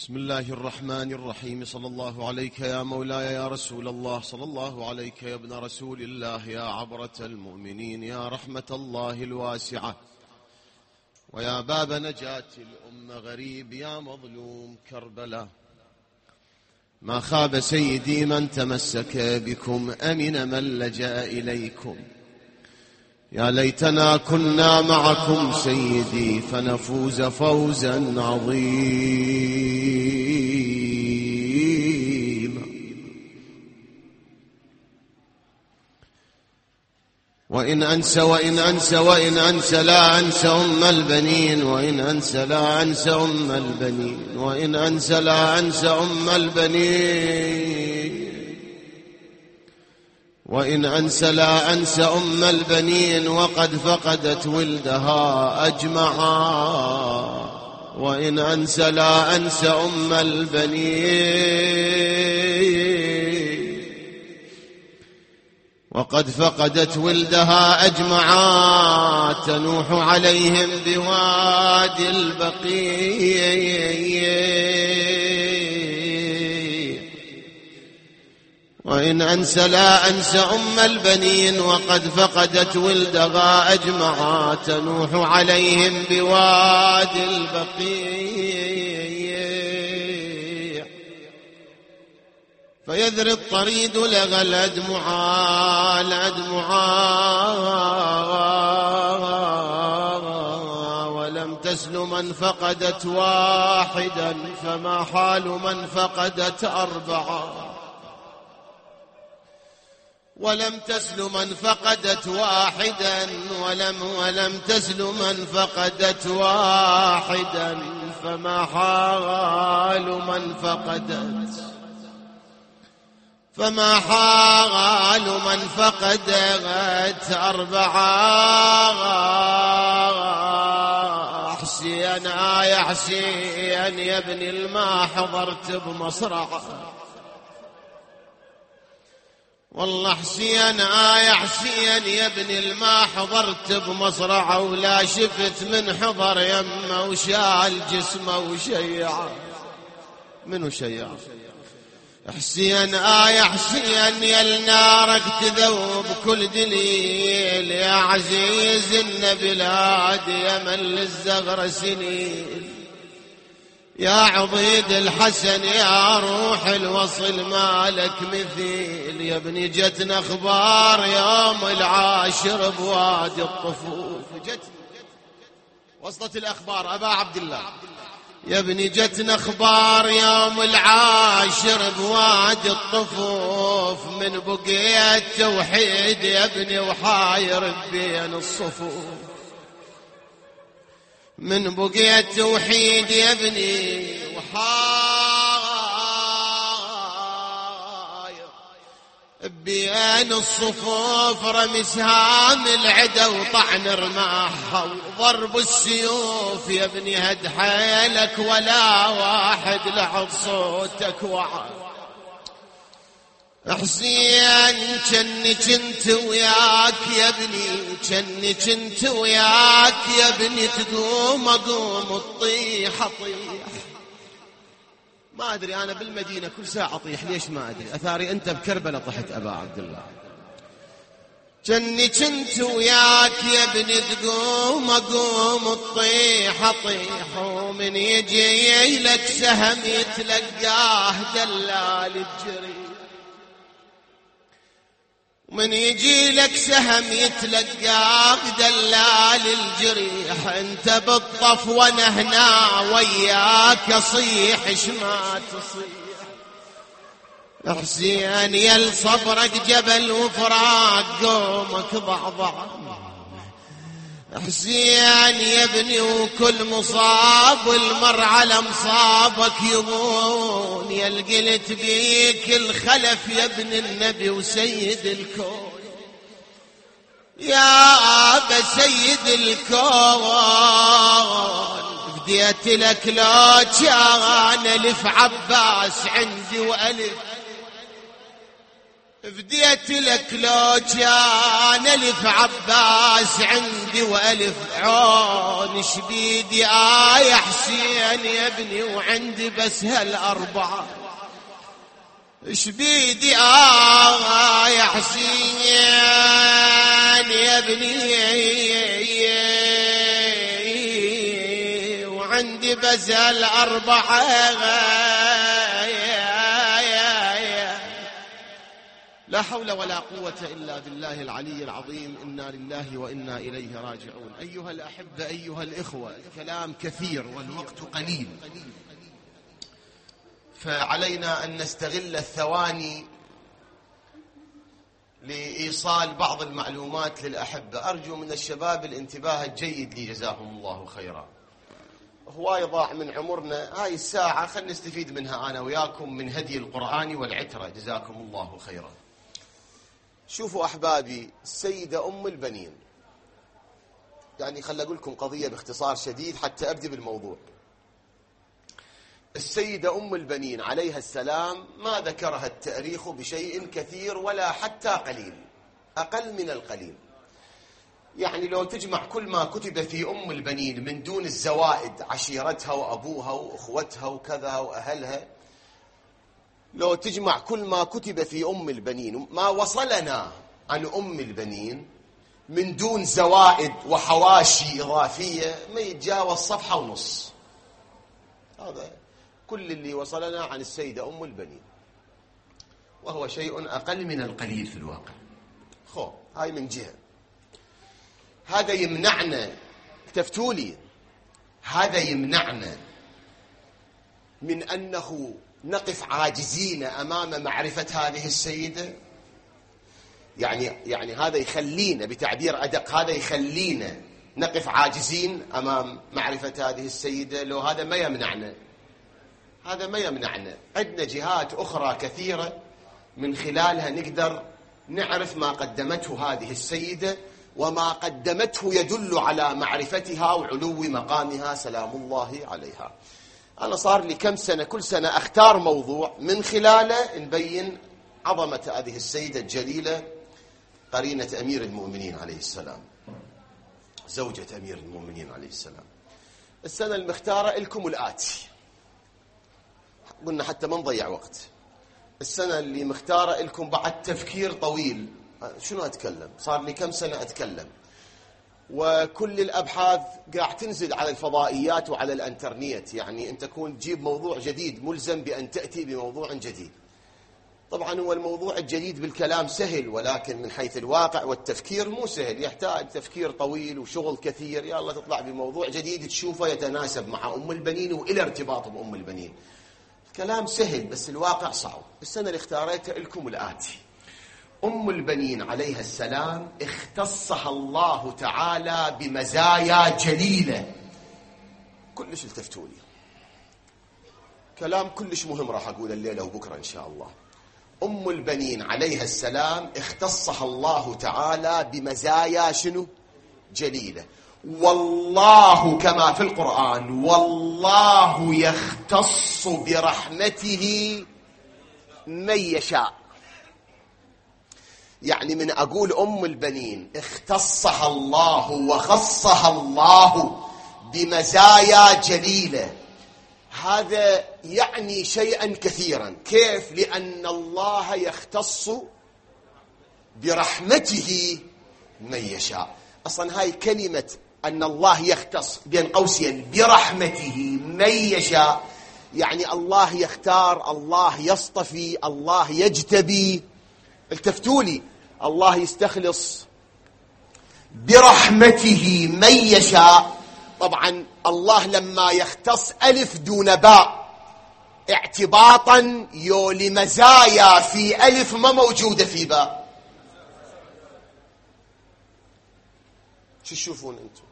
بسم الله الرحمن الرحيم. صلى الله عليك يا مولاي يا رسول الله، صلى الله عليك يا ابن رسول الله، يا عبرة المؤمنين، يا رحمة الله الواسعة، ويا باب نجاة الأمة، غريب يا مظلوم كربلاء. ما خاب سيدي من تمسك بكم، أمن من لجأ إليكم. يا ليتنا كنا معكم سيدي فنفوز فوزا عظيما. وإن أنسى لا أنسى أم البنين، وإن أنسى لا أنسى أم البنين، وإن أنسى لا أنسى أم البنين، وإن أنسى لا أنسى أم البنين، وقد فقدت ولدها أجمعا. وإن أنسى لا أنسى أم البنين، وقد فقدت ولدها أجمعا، تنوح عليهم بوادي البقيع. وإن أنسى لا أنسى أم البنين، وقد فقدت ولدها أجمعا، تنوح عليهم بوادي البقيع. فيذري الطريد لغى الأدمعا، ولم تسل من فقدت واحدا، فما حال من فقدت أربعا. ولم تسل من فقدت واحدا، ولم تسل من فقدت واحدا، فما حال من فقدت أربعا. حسين يا حسين يا ابن الما حضرت بمصرعه، والله حسين يا حسين يا ابن الما حضرت بمصرعه، ولا شفت من حضر يمه وشال جسمه وشيعه. منو شيعه؟ حسين يا حسين يا لنارك تذوب كل دليل، يا عزيز النبلاد يا من للزغر سنين، يا عضيد الحسن يا روح الوصل مالك مثيل. يا ابني جتنا اخبار يوم العاشر بوادي الطفوف، وصلت الاخبار ابا عبد الله. يا ابني جتنا اخبار يوم العاشر بوادي الطفوف، من بقيت توحيد يا ابني وحاير بين الصفوف، من بقيت توحيد يا ابني وحاير بين الصفوف. رمي سهام العدا وطعن رماحها وضرب السيوف، يا ابني هد حيلك ولا واحد لحظ صوتك وعى. حسين جني كنت وياك يا ابني، جني كنت وياك يا ابني، تقوم اقوم تطيح اطيح. ما ادري انا بالمدينه كل ساعه اطيح ليش ما ادري، اثاري انت بكربلاء طحت ابا عبد الله. جني كنت وياك يا ابني، تقوم اقوم تطيح اطيح، ومن يجي لك سهم يتلقاه دلال الجري، من يجي لك سهم يتلقاك دلال الجريح. انت بالطف وانا هنا وياك اصيح شما تصيح. حسين يا صبرك جبل وفراق قومك ضعضع. حسين يا ابني وكل مصاب والمر على مصابك يضون، يا القلت بيك الخلف يا ابن النبي وسيد الكون، يا أبا سيد الكون. بديت لك لو كان ألف عباس عندي وألف، فديت لك لو كان ألف عباس عندي وألف عون، شبيدي يا حسين يا ابني وعندي بس هالأربعة، شبيدي يا حسين يا ابني وعندي بس هالأربعة. لا حول ولا قوة إلا بالله العلي العظيم. إنا لله وإنا إليه راجعون. أيها الأحبة أيها الإخوة، الكلام كثير والوقت قليل، فعلينا أن نستغل الثواني لإيصال بعض المعلومات للأحبة. أرجو من الشباب الانتباه الجيد لي جزاهم الله خيرا. هواي ضاع من عمرنا، هاي الساعة خلنا نستفيد منها أنا وياكم من هدي القرآن والعترة جزاكم الله خيرا. شوفوا أحبابي، السيدة أم البنين، يعني خل أقول لكم قضية باختصار شديد حتى أبدأ بالموضوع. السيدة أم البنين عليها السلام ما ذكرها التاريخ بشيء كثير ولا حتى قليل، أقل من القليل. يعني لو تجمع كل ما كتب في أم البنين من دون الزوائد، عشيرتها وأبوها وأخوتها وكذا وأهلها، لو تجمع كل ما كتب في أم البنين ما وصلنا عن أم البنين من دون زوائد وحواشي إضافية ما يتجاوز صفحة ونص. هذا كل اللي وصلنا عن السيدة أم البنين، وهو شيء أقل من القليل في الواقع. هاي من جهة. هذا يمنعنا، تفتولي، هذا يمنعنا من أنه نقف عاجزين أمام معرفة هذه السيدة. يعني هذا يخلينا، بتعبير أدق، هذا يخلينا نقف عاجزين أمام معرفة هذه السيدة. لو هذا ما يمنعنا، هذا ما يمنعنا، عندنا جهات أخرى كثيرة من خلالها نقدر نعرف ما قدمته هذه السيدة، وما قدمته يدل على معرفتها وعلو مقامها سلام الله عليها. أنا صار لي كم سنة كل سنة أختار موضوع من خلاله نبين عظمة هذه السيدة الجليلة، قرينة أمير المؤمنين عليه السلام، زوجة أمير المؤمنين عليه السلام. السنة المختارة لكم الآتي، قلنا حتى ما نضيع وقت. السنة اللي مختارة لكم بعد تفكير طويل، شنو أتكلم؟ صار لي كم سنة أتكلم، وكل الأبحاث قاعد تنزل على الفضائيات وعلى الانترنت. يعني أنت تكون تجيب موضوع جديد ملزم بأن تأتي بموضوع جديد. طبعا هو الموضوع الجديد بالكلام سهل، ولكن من حيث الواقع والتفكير مو سهل، يحتاج تفكير طويل وشغل كثير. يلا تطلع بموضوع جديد تشوفه يتناسب مع أم البنين وإلى ارتباط بأم البنين. الكلام سهل بس الواقع صعب. السنة اللي اختاريتها لكم الآتي: أم البنين عليها السلام اختصها الله تعالى بمزايا جليلة. كلش التفتوا لي، كلام كلش مهم راح أقول الليلة وبكرة إن شاء الله. أم البنين عليها السلام اختصها الله تعالى بمزايا شنو؟ جليلة. والله كما في القرآن: والله يختص برحمته من يشاء. يعني من أقول أم البنين اختصها الله وخصها الله بمزايا جليلة، هذا يعني شيئا كثيرا. كيف؟ لأن الله يختص برحمته من يشاء. أصلا هاي كلمة أن الله يختص بين قوسين برحمته من يشاء، يعني الله يختار، الله يصطفي، الله يجتبي. التفتولي، الله يستخلص برحمته من يشاء. طبعا الله لما يختص ألف دون باء اعتباطا لمزايا في ألف ما موجودة في باء. شو تشوفون أنتم؟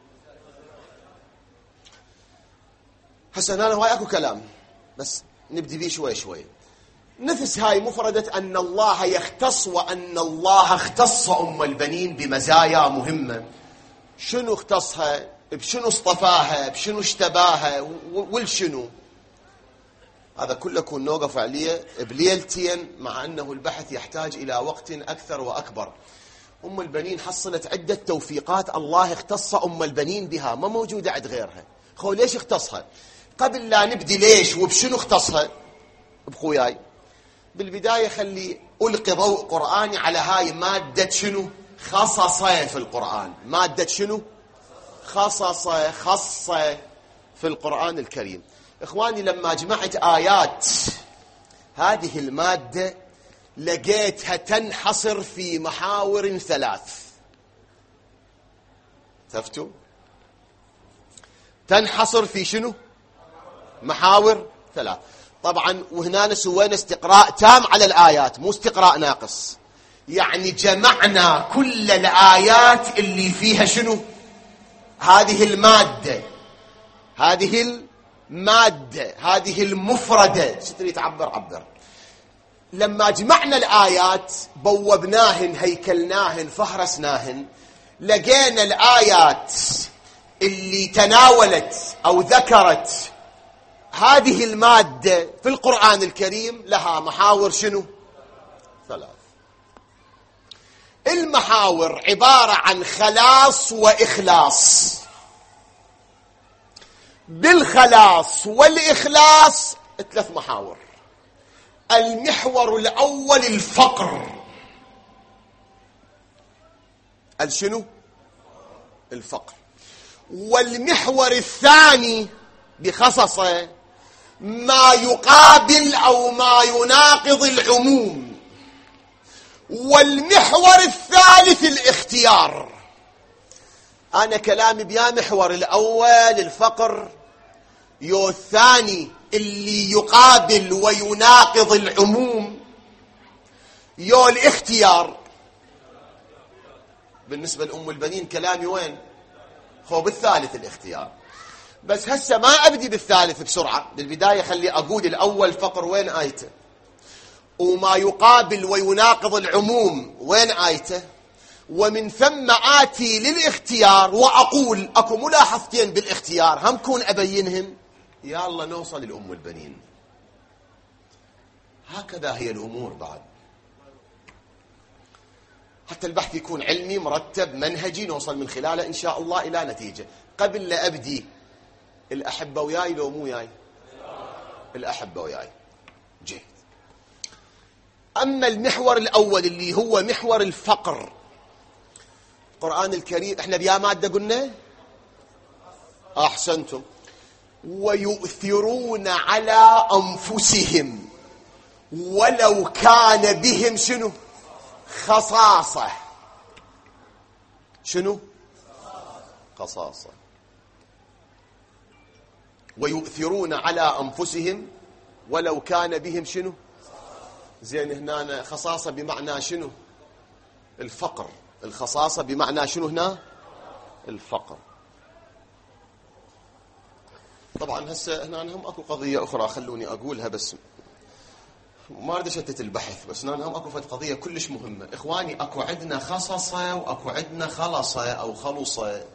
هسه أنا هواي أكو كلام بس نبدي بيه شوي شوي. نفس هاي مفردة أن الله يختص وأن الله اختص أم البنين بمزايا مهمة. شنو اختصها؟ بشنو اصطفاها؟ بشنو اشتباها؟ والشنو؟ هذا كله كون نوقف عليه بليلتين، مع أنه البحث يحتاج إلى وقت أكثر وأكبر. أم البنين حصلت عدة توفيقات الله اختص أم البنين بها، ما موجودة عند غيرها. ليش اختصها؟ قبل لا نبدي ليش وبشنو اختصها بخوياي، بالبداية خلي ألقي ضوء قرآني على هاي مادة شنو؟ خصصة في القرآن. مادة شنو؟ خصصة، خصة في القرآن الكريم. إخواني، لما جمعت آيات هذه المادة لقيتها تنحصر في محاور 3. تفتوا؟ تنحصر في شنو؟ محاور 3. طبعا وهنا سوينا استقراء تام على الآيات، مو استقراء ناقص. يعني جمعنا كل الآيات اللي فيها شنو؟ هذه المادة، هذه المفردة. ستريد عبر. لما جمعنا الآيات بوبناهن، هيكلناهن، فهرسناهن، لقينا الآيات اللي تناولت أو ذكرت هذه المادة في القرآن الكريم لها محاور شنو؟ 3. المحاور عبارة عن خلاص وإخلاص. بالخلاص والإخلاص 3 محاور. المحور الأول الفقر. شنو؟ الفقر. والمحور الثاني بخصصه ما يقابل أو ما يناقض العموم. والمحور الثالث الاختيار. أنا كلامي بيا محور الأول الفقر، يو الثاني اللي يقابل ويناقض العموم، يو الاختيار. بالنسبة لأم البنين كلامي وين؟ بالثالث الاختيار. بس هسه ما أبدي بالثالث بسرعة. بالبداية خلي أقول الأول فقر وين آيته، وما يقابل ويناقض العموم وين آيته، ومن ثم آتي للاختيار وأقول أكو ملاحظتين بالاختيار هم كون أبينهن. يا الله نوصل لأم البنين. هكذا هي الأمور بعد، حتى البحث يكون علمي مرتب منهجي، نوصل من خلاله إن شاء الله إلى نتيجة. قبل لا أبدي، الأحبة وياي لو مو وياي؟ الأحبة وياي. جيد. أما المحور الأول اللي هو محور الفقر، القرآن الكريم احنا بيا مادة قلنا؟ أحسنتم. ويؤثرون على أنفسهم ولو كان بهم شنو؟ خصاصة. شنو؟ خصاصة. ويؤثرون على أنفسهم ولو كان بهم شنو؟ زين، هنا خصاصة بمعنى شنو؟ الفقر. الخصاصة بمعنى شنو هنا؟ الفقر. طبعا هسه هنا هم اكو قضية أخرى خلوني أقولها، بس ما أريد أشتت البحث، بس هنا هم اكو قضية كلش مهمة. إخواني، اكو عندنا خصصة وأكو عندنا خلصة أو خلصة.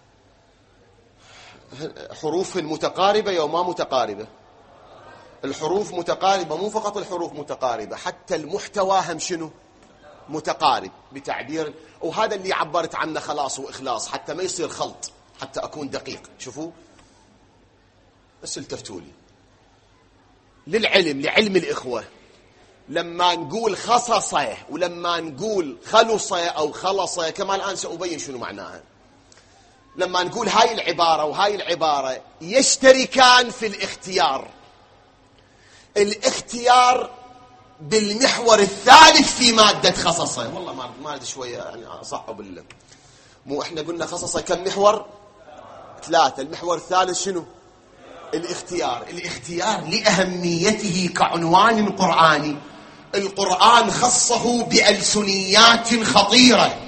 حروف متقاربة يا ما متقاربة؟ الحروف متقاربة، مو فقط الحروف متقاربة، حتى المحتوى هم شنو؟ متقارب بتعبير. وهذا اللي عبرت عنه خلاص وإخلاص، حتى ما يصير خلط، حتى أكون دقيق. شوفوا بس التفتوا لي للعلم، لعلم الإخوة، لما نقول خصصة ولما نقول خلصة أو خلصة، كما الآن سأبين شنو معناها. لما نقول هاي العبارة وهاي العبارة يشتركان في الاختيار. الاختيار بالمحور الثالث في مادة خصصة. والله ما أدري شوية يعني أصعب مو احنا قلنا خصصة كم محور؟ 3. المحور الثالث شنو؟ الاختيار. الاختيار لأهميته كعنوان قرآني، القرآن خصه بألسنيات خطيرة،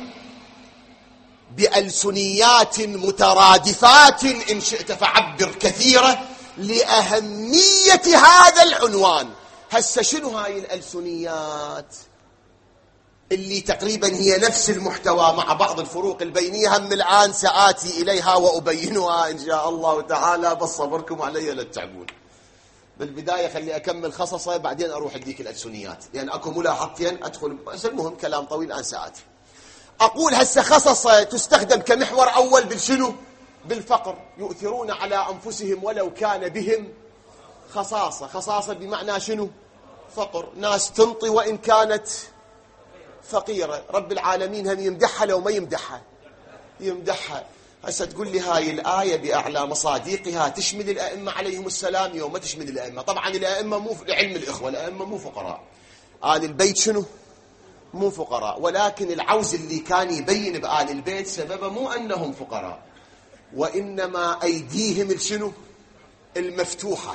بألسنيات مترادفات إن شئت فعبر كثيرة، لأهمية هذا العنوان. هسه شنو هاي الألسنيات اللي تقريبا هي نفس المحتوى مع بعض الفروق البينية؟ هم الآن سآتي إليها وأبينها إن شاء الله تعالى، بس صبركم علي لا تتعبون. بالبداية خلي أكمل خصصة بعدين أروح أديك الألسنيات، لأن أكو ملاحظتين أدخل، بس المهم كلام طويل الآن ساعات. أقول هسه خصصة تستخدم كمحور أول بالشنو؟ بالفقر. يؤثرون على أنفسهم ولو كان بهم خصاصة. خصاصة بمعنى شنو؟ فقر. ناس تنطي وإن كانت فقيرة. رب العالمين هم يمدحها لو ما يمدحها؟ يمدحها. هسه تقول لي هاي الآية بأعلى مصادقها تشمل الأئمة عليهم السلام يوم ما تشمل الأئمة؟ طبعا الأئمة مو لعلم الإخوة، الأئمة مو فقراء. آل البيت شنو؟ مو فقراء. ولكن العوز اللي كان يبين بآل البيت سببه مو أنهم فقراء، وإنما أيديهم الشنو؟ المفتوحة.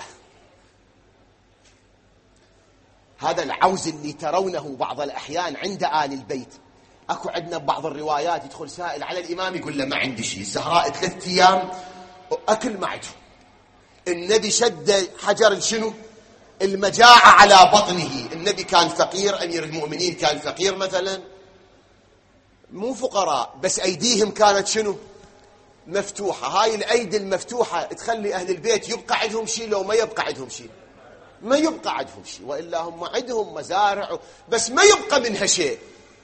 هذا العوز اللي ترونه بعض الأحيان عند آل البيت. أكو عندنا بعض الروايات يدخل سائل على الإمام يقول له ما عندي شيء، الزهراء 3 أيام أكل ما عندهم. النبي شد حجر شنو؟ المجاعة على بطنه. النبي كان فقير، أمير المؤمنين كان فقير مثلا؟ مو فقراء، بس أيديهم كانت شنو؟ مفتوحة. هاي الأيدي المفتوحة تخلي أهل البيت يبقى عندهم شيء لو ما يبقى عندهم شيء؟ ما يبقى عندهم شيء، وإلا هم عندهم مزارع بس ما يبقى منها شيء،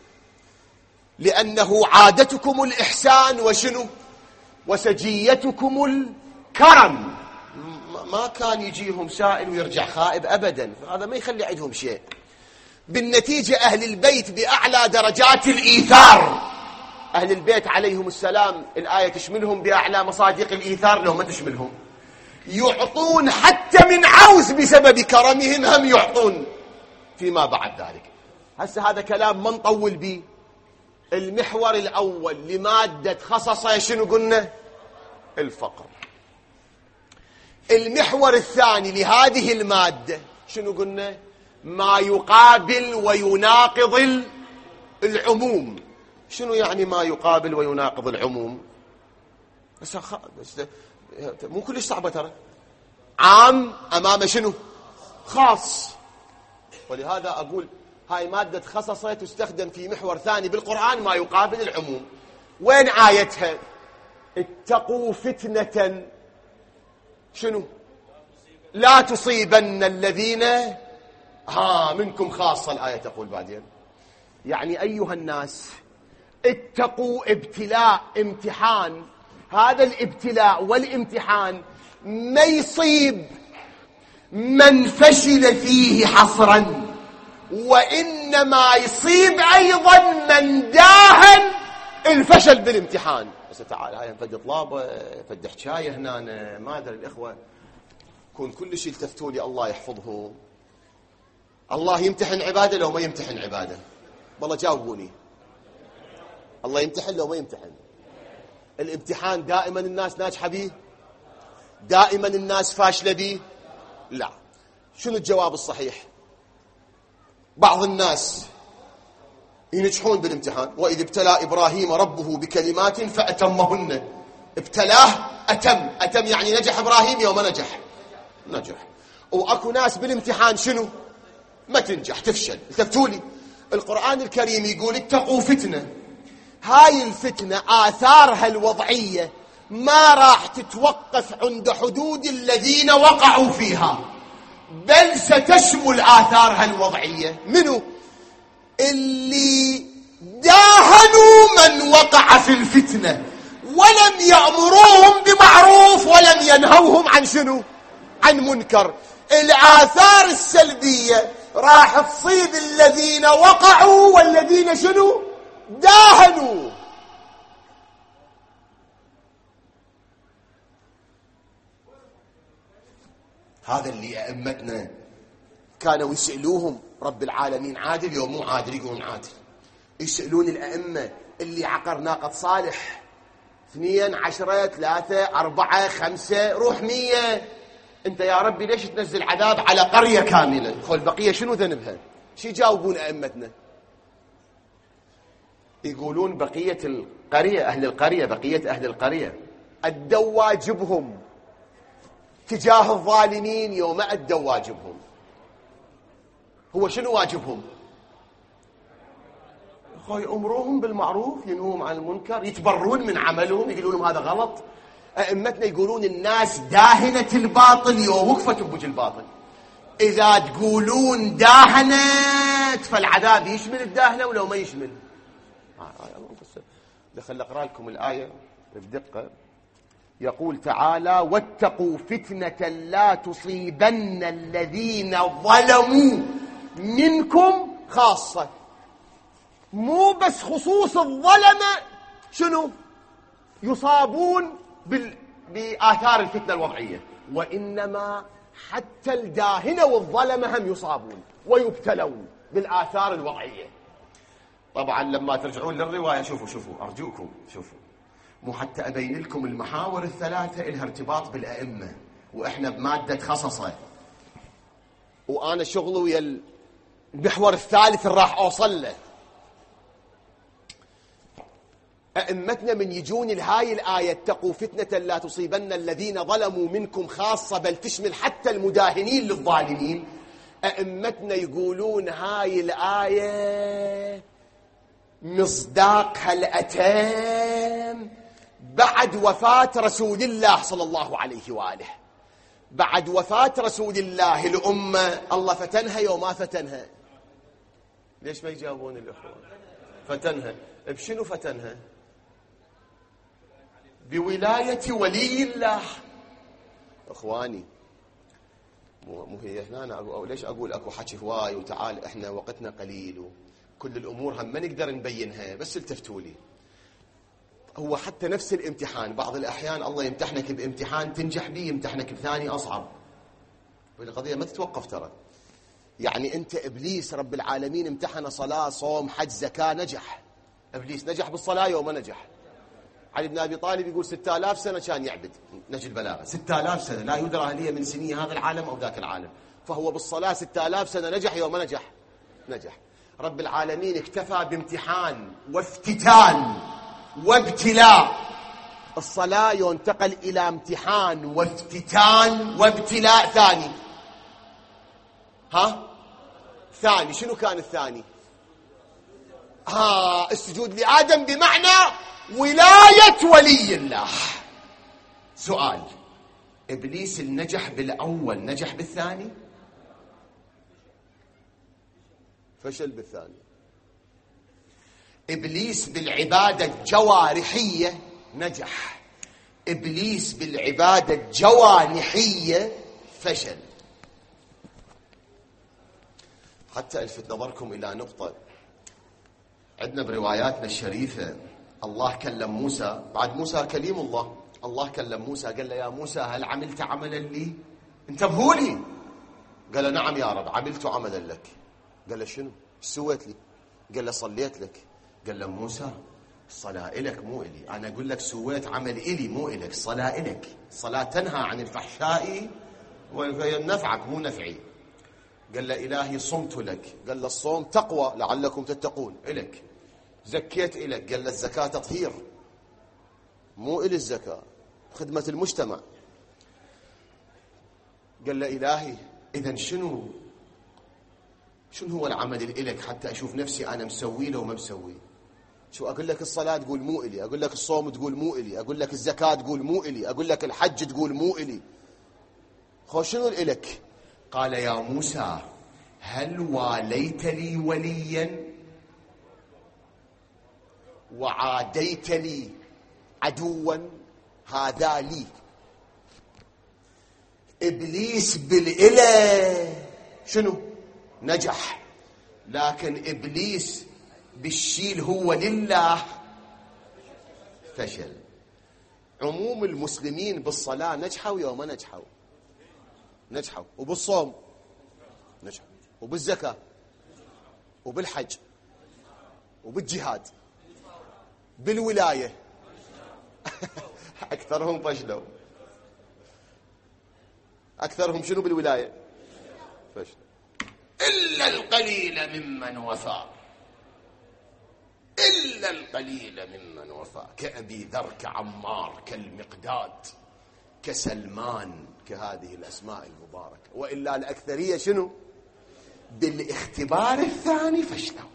لأنه عادتكم الإحسان وشنو؟ وسجيتكم الكرم. ما كان يجيهم سائل ويرجع خائب أبدا، هذا ما يخلي عندهم شيء. بالنتيجة أهل البيت بأعلى درجات الإيثار. أهل البيت عليهم السلام الآية تشملهم بأعلى مصادق الإيثار لو ما تشملهم. يعطون حتى من عوز بسبب كرمهم، هم يعطون فيما بعد ذلك. هسه هذا كلام ما نطول به. المحور الأول لمادة خصصة شنو قلنا؟ الفقر. المحور الثاني لهذه المادة شنو قلنا؟ ما يقابل ويناقض العموم. شنو يعني ما يقابل ويناقض العموم؟ بس مو كلش صعبة ترى. عام أمام شنو؟ خاص. ولهذا أقول هاي مادة خصصة تستخدم في محور ثاني بالقرآن، ما يقابل العموم. وين آيتها؟ اتقوا فتنة شنو؟ لا تصيبن الذين منكم خاصة. الآية تقول بعدين يعني أيها الناس اتقوا ابتلاء، امتحان. هذا الابتلاء والامتحان ما يصيب من فشل فيه حصرا، وإنما يصيب أيضا من داهن الفشل بالامتحان. بس تعال هاي فد طلابة فد حكاية هنا، ما أدري الإخوة كون كل شيء التفتوا لي الله يحفظه. الله يمتحن عباده لو ما يمتحن عباده؟ والله جاوبوني. الله يمتحن لو ما يمتحن؟ الامتحان دائما الناس ناجحة به؟ دائما الناس فاشلة به؟ لا. شنو الجواب الصحيح؟ بعض الناس ينجحون بالامتحان. وإذ ابتلى إبراهيم ربه بكلمات فأتمهن. ابتلاه أتم يعني نجح إبراهيم يوم نجح. وأكو ناس بالامتحان شنو؟ ما تنجح، تفشل. التفتولي القرآن الكريم يقول اتقوا فتنة. هاي الفتنة آثارها الوضعية ما راح تتوقف عند حدود الذين وقعوا فيها، بل ستشمل آثارها الوضعية منو؟ اللي داهنوا من وقع في الفتنة ولم يأمروهم بمعروف ولم ينهوهم عن شنو؟ عن منكر. الآثار السلبية راح تصيب الذين وقعوا والذين شنو؟ داهنوا. هذا اللي أئمتنا كانوا يسألوهم رب العالمين عادل يوم مو عادل؟ يقولون عادل. يسألون الأئمة اللي عقر ناقة صالح 2 10 3 4 5 روح 100، أنت يا ربي ليش تنزل عذاب على قرية كاملة؟ خل البقية شنو ذنبها؟ شو يجاوبون أئمتنا؟ يقولون بقية القرية، أهل القرية، بقية أهل القرية أدوا واجبهم تجاه الظالمين يوم أدوا واجبهم. هو شنو واجبهم؟ يأمروهم بالمعروف، ينهوهم عن المنكر، يتبرون من عملهم، يقولون لهم هذا غلط. أئمتنا يقولون الناس داهنة الباطل يوم وقفت بوجه الباطل. إذا تقولون داهنت فالعذاب يشمل الداهنة ولو ما يشمل. خل أقرأ لكم الآية بدقة. يقول تعالى: واتقوا فتنة لا تصيبن الذين ظلموا منكم خاصة. مو بس خصوص الظلمة شنو يصابون بآثار الفتنة الوضعية، وإنما حتى الداهنة والظلمة هم يصابون ويبتلون بالآثار الوضعية. طبعا لما ترجعون للرواية شوفوا أرجوكم شوفوا، مو حتى أبين لكم المحاور الثلاثة إلها ارتباط بالأئمة، وإحنا بمادة خصصة، وأنا شغلي ويا المحور الثالث اللي راح أوصل له. أئمتنا من يجون لهاي الآية: اتقوا فتنة لا تصيبن الذين ظلموا منكم خاصة، بل تشمل حتى المداهنين للظالمين. أئمتنا يقولون هاي الآية مصداقها الأتم بعد وفاة رسول الله صلى الله عليه وآله. بعد وفاة رسول الله الأمة الله فتنها يوم ما فتنها. ليش ما يجاوبون الأخوة؟ فتنها بشنو؟ فتنها بولاية ولي الله. أخواني مو هي هنا أنا ليش أقول أكو حكي هواي وتعال إحنا وقتنا قليل وكل الأمور هم ما نقدر نبينها، بس التفتوا لي. هو حتى نفس الامتحان بعض الأحيان الله يمتحنك بامتحان تنجح به، يمتحنك بثاني أصعب. والقضية ما تتوقف ترى. يعني أنت إبليس رب العالمين امتحن صلاة صوم حج زكاة، نجح. إبليس نجح بالصلاة يوم ما نجح. علي بن أبي طالب يقول 6000 سنة كان يعبد، نجي البلاغة 6000 سنة لا يدرى هل هي من سنين هذا العالم أو ذاك العالم، فهو بالصلاة 6000 سنة نجح يوم ما نجح. نجح. رب العالمين اكتفى بامتحان وافتتان وابتلاء. الصلاة ينتقل إلى امتحان وافتتان وابتلاء ثاني. ثاني شنو كان الثاني؟ السجود لآدم بمعنى ولاية ولي الله. سؤال: إبليس النجح بالأول نجح بالثاني؟ فشل بالثاني. إبليس بالعبادة الجوارحية نجح، إبليس بالعبادة الجوانحية فشل. حتى ألفت نظركم إلى نقطة. عندنا برواياتنا الشريفة الله كلم موسى، بعد موسى كليم الله، الله كلم موسى قال له: يا موسى هل عملت عملا لي؟ انتبهوا لي. قال له: نعم يا رب عملت عملا لك. قال له: شنو؟ ايش سويت لي؟ قال له: صليت لك. قال له: موسى الصلاة إلك مو إلي، أنا أقول لك سويت عمل إلي مو إلك، الصلاة إلك، الصلاة تنهى عن الفحشاء ونفعك مو نفعي. قال له: إلهي صمت لك. قال له: الصوم تقوى لعلكم تتقون، إلك. زكيت إلك. قال له: الزكاة تطهير مو إلي، الزكاة خدمة المجتمع. قال له: إلهي إذن شنو هو العمل اللي إلك حتى أشوف نفسي أنا مسوي له وما مسوي؟ شو أقول لك الصلاة تقول مو إلي، أقول لك الصوم تقول مو إلي، أقول لك الزكاة تقول مو إلي، أقول لك الحج تقول مو إلي. شنو إلك؟ قال: يا موسى هل واليت لي وليا وعاديت لي عدوا؟ هذا لي. إبليس بالإله شنو؟ نجح. لكن إبليس بالشيل هو لله فشل. عموم المسلمين بالصلاة نجحوا يوم ما نجحوا، نجحوا، وبالصوم نجحوا، وبالزكاة، وبالحج، وبالجهاد، بالولاية. أكثرهم فشلوا. أكثرهم شنو بالولاية؟ فشلوا. إلا القليل ممن وفى، إلا القليل ممن وفى، كأبي ذر، كعمار، كالمقداد، كسلمان، كهذه الأسماء المباركة. وإلا الأكثرية شنو؟ بالاختبار الثاني فشلوا.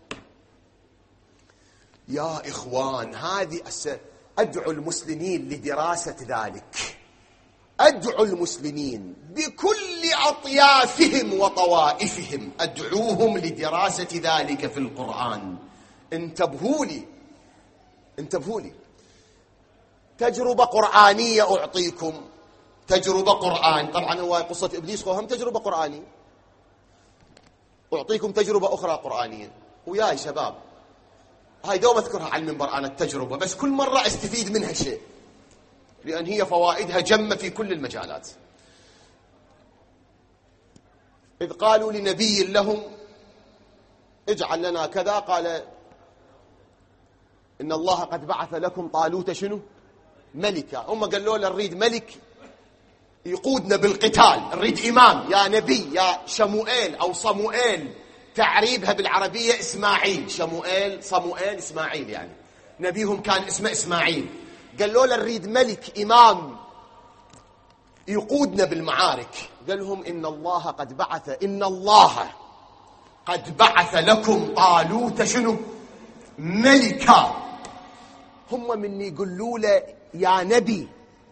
يا إخوان هذه أدعو المسلمين لدراسة ذلك. أدعو المسلمين بكل أطيافهم وطوائفهم، أدعوهم لدراسة ذلك في القرآن. انتبهوا لي، تجربة قرآنية أعطيكم، تجربة قرآن. طبعا هو قصة إبليس هم تجربة قرآنية. أعطيكم تجربة أخرى قرآنية وياي شباب، هاي دوم أذكرها على المنبر أنا التجربة، بس كل مرة أستفيد منها شيء، لأن هي فوائدها جمة في كل المجالات. إذ قالوا لنبي لهم اجعل لنا كذا، قال إن الله قد بعث لكم طالوت شنو؟ ملكا. هم قالوا له نريد ملك يقودنا بالقتال، نريد إمام. يا نبي يا شموئيل أو صموئيل، تعريبها بالعربية إسماعيل. صموئيل إسماعيل، يعني نبيهم كان اسمه إسماعيل. قالوا له نريد ملك إمام يقودنا بالمعارك. قال لهم إن الله قد بعث لكم طالوت شنو؟ ملكا. هم من يقولوا له يا نبي،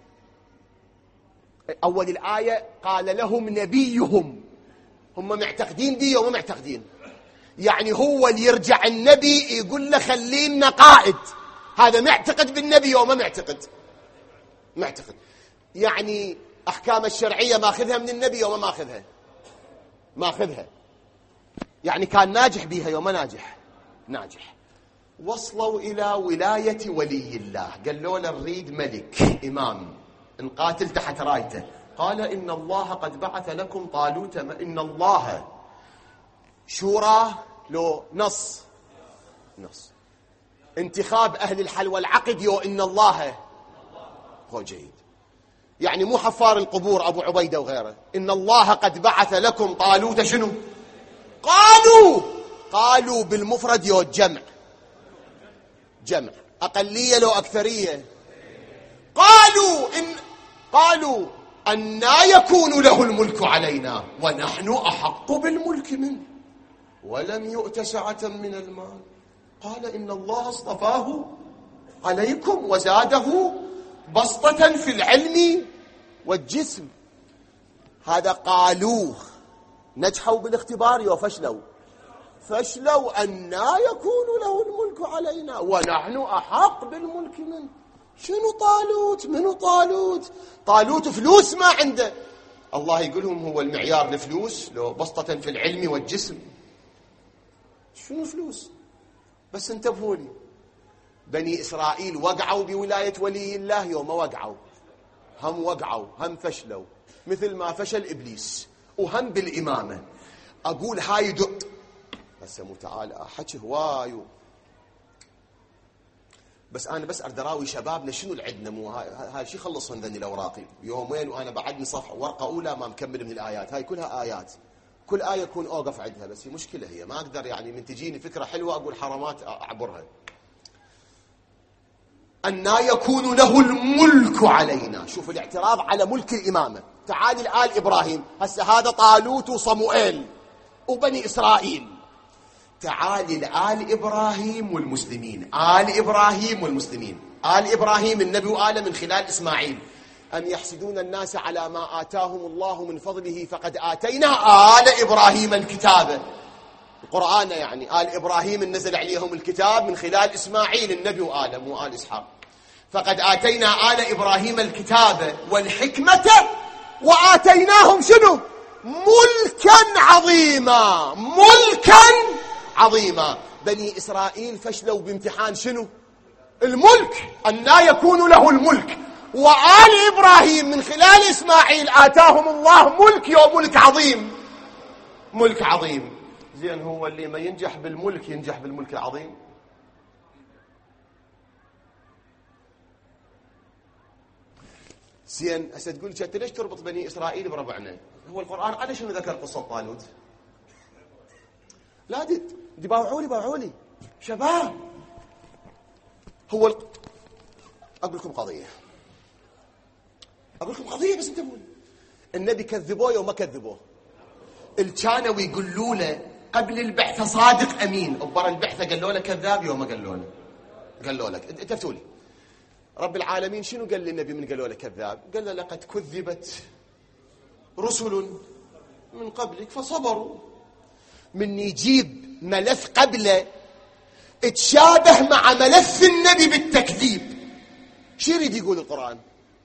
أول الآية قال لهم نبيهم، هم معتقدين دي وما معتقدين. يعني هو اللي يرجع النبي يقول له خلينا قائد، هذا معتقد بالنبي وما معتقد. يعني أحكام الشرعية ماخذها من النبي وما ماخذها. يعني كان ناجح بيها يوم ناجح. وصلوا إلى ولاية ولي الله، قالوا له نريد ملك إمام نقاتل تحت رايته. قال إن الله قد بعث لكم طالوت. إن الله شورى لو نص انتخاب أهل الحل والعقد. إن الله هو جيد، يعني مو حفار القبور أبو عبيدة وغيره. إن الله قد بعث لكم طالوت شنو؟ قالوا بالمفرد جمع، أقلية لو أكثرية. قالوا أنى يكون له الملك علينا ونحن أحق بالملك منه ولم يؤت سعة من المال. قال إن الله اصطفاه عليكم وزاده بسطة في العلم والجسم. هذا قالوه، نجحوا بالاختبار فشلوا أنى يكون له الملك علينا ونحن أحق بالملك منه. شنو طالوت؟ منو طالوت فلوس ما عنده. الله يقولهم هو المعيار الفلوس لو بسطة في العلم والجسم. شنو فلوس؟ بس انتبهوا لي، بني إسرائيل وقعوا بولاية ولي الله يوم وقعوا، هم فشلوا مثل ما فشل إبليس، وهم بالإمامة. أقول هاي بس مو تعال حكي هواي، بس أنا بس أردراوي شبابنا شنو العدنا. مو هاي شي خلصهم ذني الأوراقي يومين وأنا بعدني صفحة ورقة أولى ما مكمل من الآيات. هاي كلها آيات، كل آية يكون أوقف عندها، بس هي مشكلة، هي ما أقدر يعني من تجيني فكرة حلوة أقول حرامات أعبرها. أنى يكون له الملك علينا. شوف الاعتراض على ملك الإمامة. تعال الآل إبراهيم، هسه هذا طالوت وصموئيل وبني إسرائيل. تعال الآل إبراهيم والمسلمين. آل إبراهيم النبي وآله من خلال إسماعيل. أم يحسدون الناس على ما آتاهم الله من فضله فقد آتينا آل إبراهيم الكتاب. القرآن يعني آل إبراهيم نزل عليهم الكتاب من خلال إسماعيل النبي وآله، مو آل إسحاق. فقد آتينا آل إبراهيم الكتاب والحكمة وآتيناهم شنو؟ ملكا عظيما. بني إسرائيل فشلوا بامتحان شنو؟ الملك. أنى يكون له الملك. وآل إبراهيم من خلال إسماعيل آتاهم الله ملك عظيم. زين هو اللي ما ينجح بالملك ينجح بالملك العظيم؟ زين هسه تقول انت ليش تربط بني إسرائيل بربعنا؟ هو القرآن على شنو ذكر قصة طالوت؟ لا دي باوعوا لي شباب. هو أقول لكم قضية بس انتبهوا. النبي كذبوه يوم ما كذبوه. الكانوا يقولوا له قبل البعثة صادق أمين، وبرا البعثة قالوا له كذاب يوم ما قالوا لك. انتبهوا لي. رب العالمين شنو قال للنبي من قالوا له كذاب؟ قال له لقد كذبت رسل من قبلك فصبروا. من يجيب ملف قبله اتشابه مع ملف النبي بالتكذيب، شو يريد يقول القرآن؟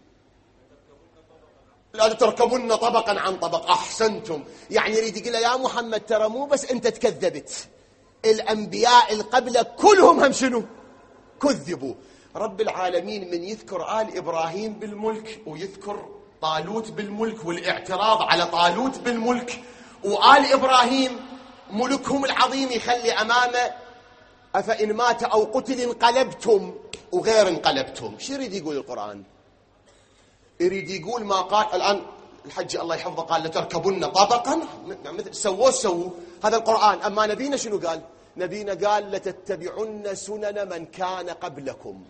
لا تركبن طبقا عن طبق. أحسنتم. يعني يريد يقول يا محمد ترى مو بس أنت تكذبت، الأنبياء القبلة كلهم هم شنو؟ كذبوا. رب العالمين من يذكر آل إبراهيم بالملك ويذكر طالوت بالملك والاعتراض على طالوت بالملك، وآل إبراهيم ملكهم العظيم يخلي أمامه أفإن مات أو قتل انقلبتم وغير انقلبتم. شو يريد يقول القرآن؟ يريد يقول ما قال الآن الحج الله يحفظه قال لتركبن طبقا، سووا هذا القرآن. أما نبينا شنو قال؟ نبينا قال لتتبعن سنن من كان قبلكم،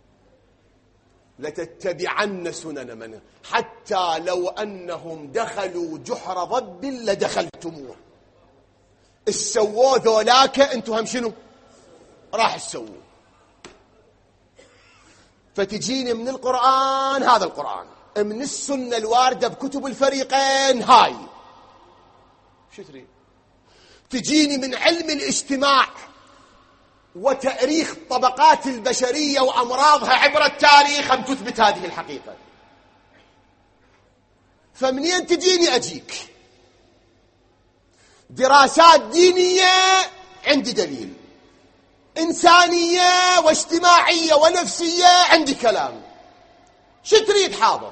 لتتبعن سنن من، حتى لو أنهم دخلوا جحر ضب لدخلتموه. السووا ذولاك انتم هم شنو راح تسووا. فتجيني من القرآن هذا القرآن، من السنة الواردة بكتب الفريقين هاي، شو تريد؟ تجيني من علم الاجتماع وتأريخ الطبقات البشرية وأمراضها عبر التاريخ أم تثبت هذه الحقيقة. فمنين تجيني أجيك دراسات دينية عندي دليل، إنسانية واجتماعية ونفسية عندي كلام، شو تريد؟ حاضر.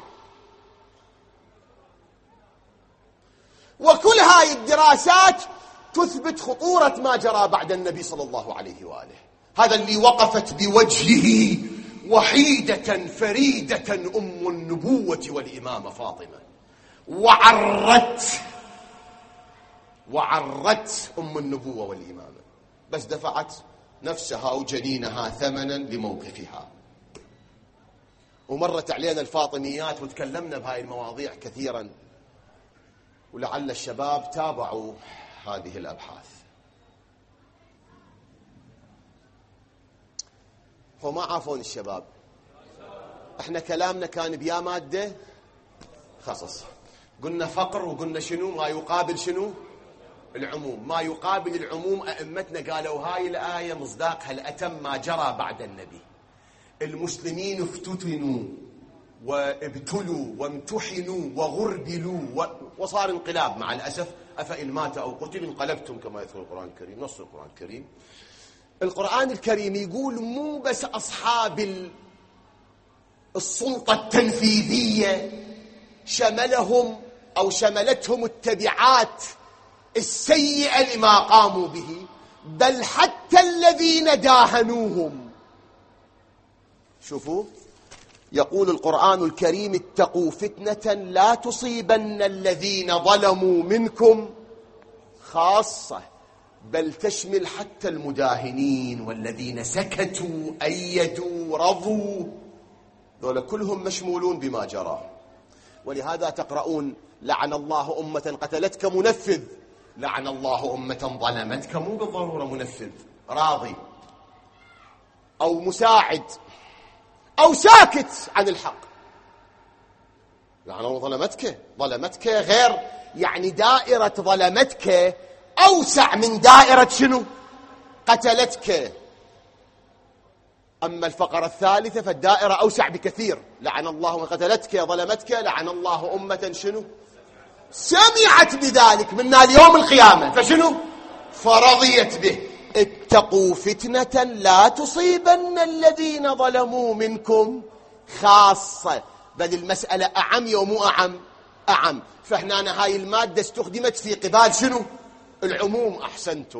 وكل هاي الدراسات تثبت خطورة ما جرى بعد النبي صلى الله عليه وآله، هذا اللي وقفت بوجهه وحيدة فريدة أم النبوة والإمامة فاطمة، وعرت أم النبوة والإمامة، بس دفعت نفسها وجنينها ثمنا لموقفها. ومرت علينا الفاطميات وتكلمنا بهاي المواضيع كثيرا، ولعل الشباب تابعوا هذه الأبحاث. فما عافون الشباب، احنا كلامنا كان بيا مادة خصص، قلنا فقر وقلنا شنو ما يقابل شنو العموم. ما يقابل العموم أئمتنا قالوا هاي الآية مصداقها الأتم ما جرى بعد النبي. المسلمين افتتنوا وابتلوا وامتحنوا وغربلوا وصار انقلاب مع الأسف. أفإن مات أو قتل انقلبتم كما يذكر القرآن الكريم، نص القرآن الكريم. القرآن الكريم يقول مو بس أصحاب السلطة التنفيذية شملهم أو شملتهم التبعات السيئة لما قاموا به، بل حتى الذين داهنوهم. شوفوا يقول القرآن الكريم اتقوا فتنة لا تصيبن الذين ظلموا منكم خاصة، بل تشمل حتى المداهنين والذين سكتوا أيدوا رضوا، ذولا كلهم مشمولون بما جرى. ولهذا تقرؤون لعن الله أمة قتلتك منفذ، لعن الله أمة ظلمتك مو بالضرورة منفذ، راضي أو مساعد أو ساكت عن الحق. لعن الله ظلمتك غير، يعني دائرة ظلمتك أوسع من دائرة شنو قتلتك. أما الفقرة الثالثة فالدائرة أوسع بكثير، لعن الله من قتلتك ظلمتك، لعن الله أمة شنو سمعت بذلك منا اليوم القيامة فشنو فرضيت به. اتقوا فتنة لا تصيبن الذين ظلموا منكم خاصة، بل المسألة أعم يوم أعم. فهنا هاي المادة استخدمت في قبال شنو العموم. أحسنتم.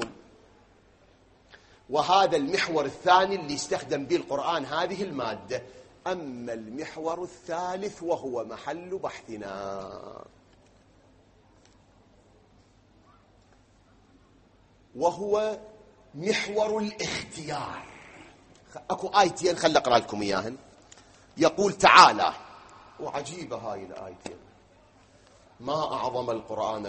وهذا المحور الثاني اللي استخدم به القرآن هذه المادة. أما المحور الثالث وهو محل بحثنا، وهو محور الاختيار. اكو آيتين خل اقرا لكم اياهن. يقول تعالى، وعجيبة هاي الآيتين، ما أعظم القرآن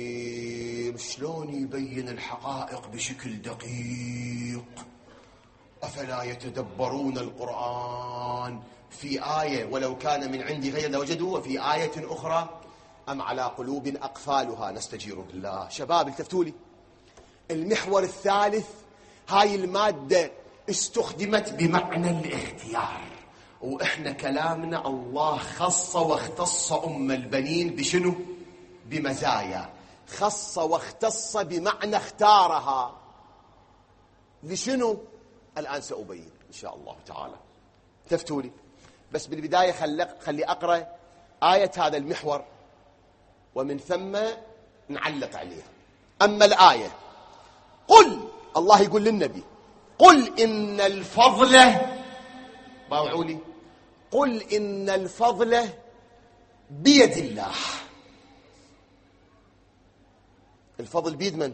الكريم، شلون يبين الحقائق بشكل دقيق أفلا يتدبرون القرآن في آية ولو كان من عند غير لوجدوا وفي آية أخرى أم على قلوب أقفالها نستجير بالله. شباب التفتوا لي، المحور الثالث هاي المادة استخدمت بمعنى الاختيار، وإحنا كلامنا الله خص واختص أم البنين بشنو؟ بمزايا. خص واختص بمعنى اختارها لشنو؟ الآن سأبين إن شاء الله تعالى. تفتوا لي، بس بالبداية خلي أقرأ آية هذا المحور ومن ثم نعلق عليها. أما الآية، قل، الله يقول للنبي قل إن الفضل، باوعوا لي، قل إن الفضل بيد الله. الفضل بيد من؟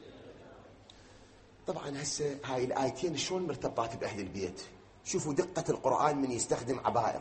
طبعا هسه هاي الآيتين شلون مرتبطات بأهل البيت؟ شوفوا دقة القرآن من يستخدم عبائر.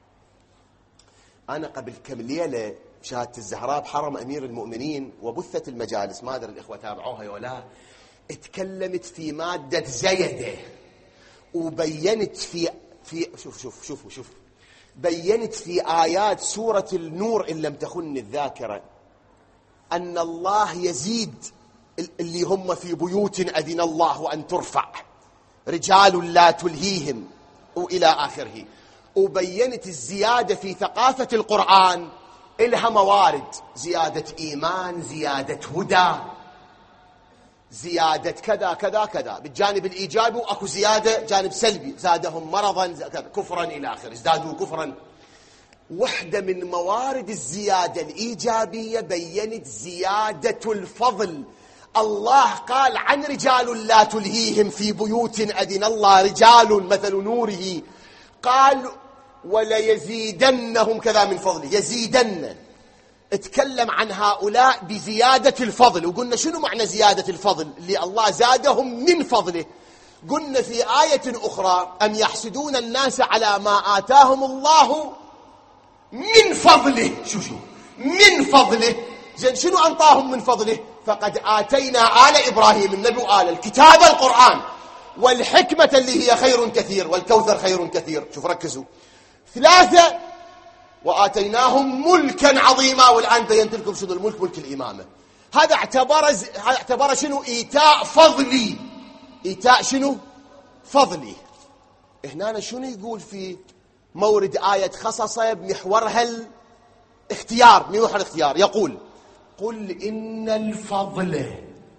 أنا قبل كم ليلة شهادة الزهراء بحرم أمير المؤمنين وبثت المجالس، ما أدري الإخوة تابعوها ولا، اتكلمت في مادة زيدة وبينت شوفوا بينت في آيات سورة النور إن لم تخن الذاكرة أن الله يزيد اللي هم في بيوت أذن الله أن ترفع رجال لا تلهيهم وإلى آخره. وبينت الزيادة في ثقافة القرآن إلها موارد، زيادة إيمان، زيادة هدى، زيادة كذا كذا كذا بالجانب الإيجابي، وأكو زيادة جانب سلبي، زادهم مرضا كفرا إلى آخره، ازدادوا كفرا. واحدة من موارد الزيادة الإيجابية بينت زيادة الفضل. الله قال عن رجال لا تلهيهم في بيوت أذن الله رجال مثل نوره، قال وليزيدنهم كذا من فضله، يزيدن. اتكلم عن هؤلاء بزيادة الفضل، وقلنا شنو معنى زيادة الفضل؟ اللي الله زادهم من فضله. قلنا في آية أخرى أم يحسدون الناس على ما آتاهم الله من فضله. شو من فضله؟ زين شنو أنطاهم من فضله؟ فقد آتينا آل إبراهيم النبي وآل الكتاب القرآن والحكمة اللي هي خير كثير والكوثر خير كثير. شوف ركزوا، 3 وآتيناهم ملكا عظيما. والآن بينت لكم شنو الملك، ملك الإمامة. هذا اعتبر شنو؟ إيتاء فضلي. إيتاء شنو؟ فضلي. هنا شنو يقول في مورد آية خصصة بمحورها الاختيار، محور الاختيار، يقول قل إن الفضل.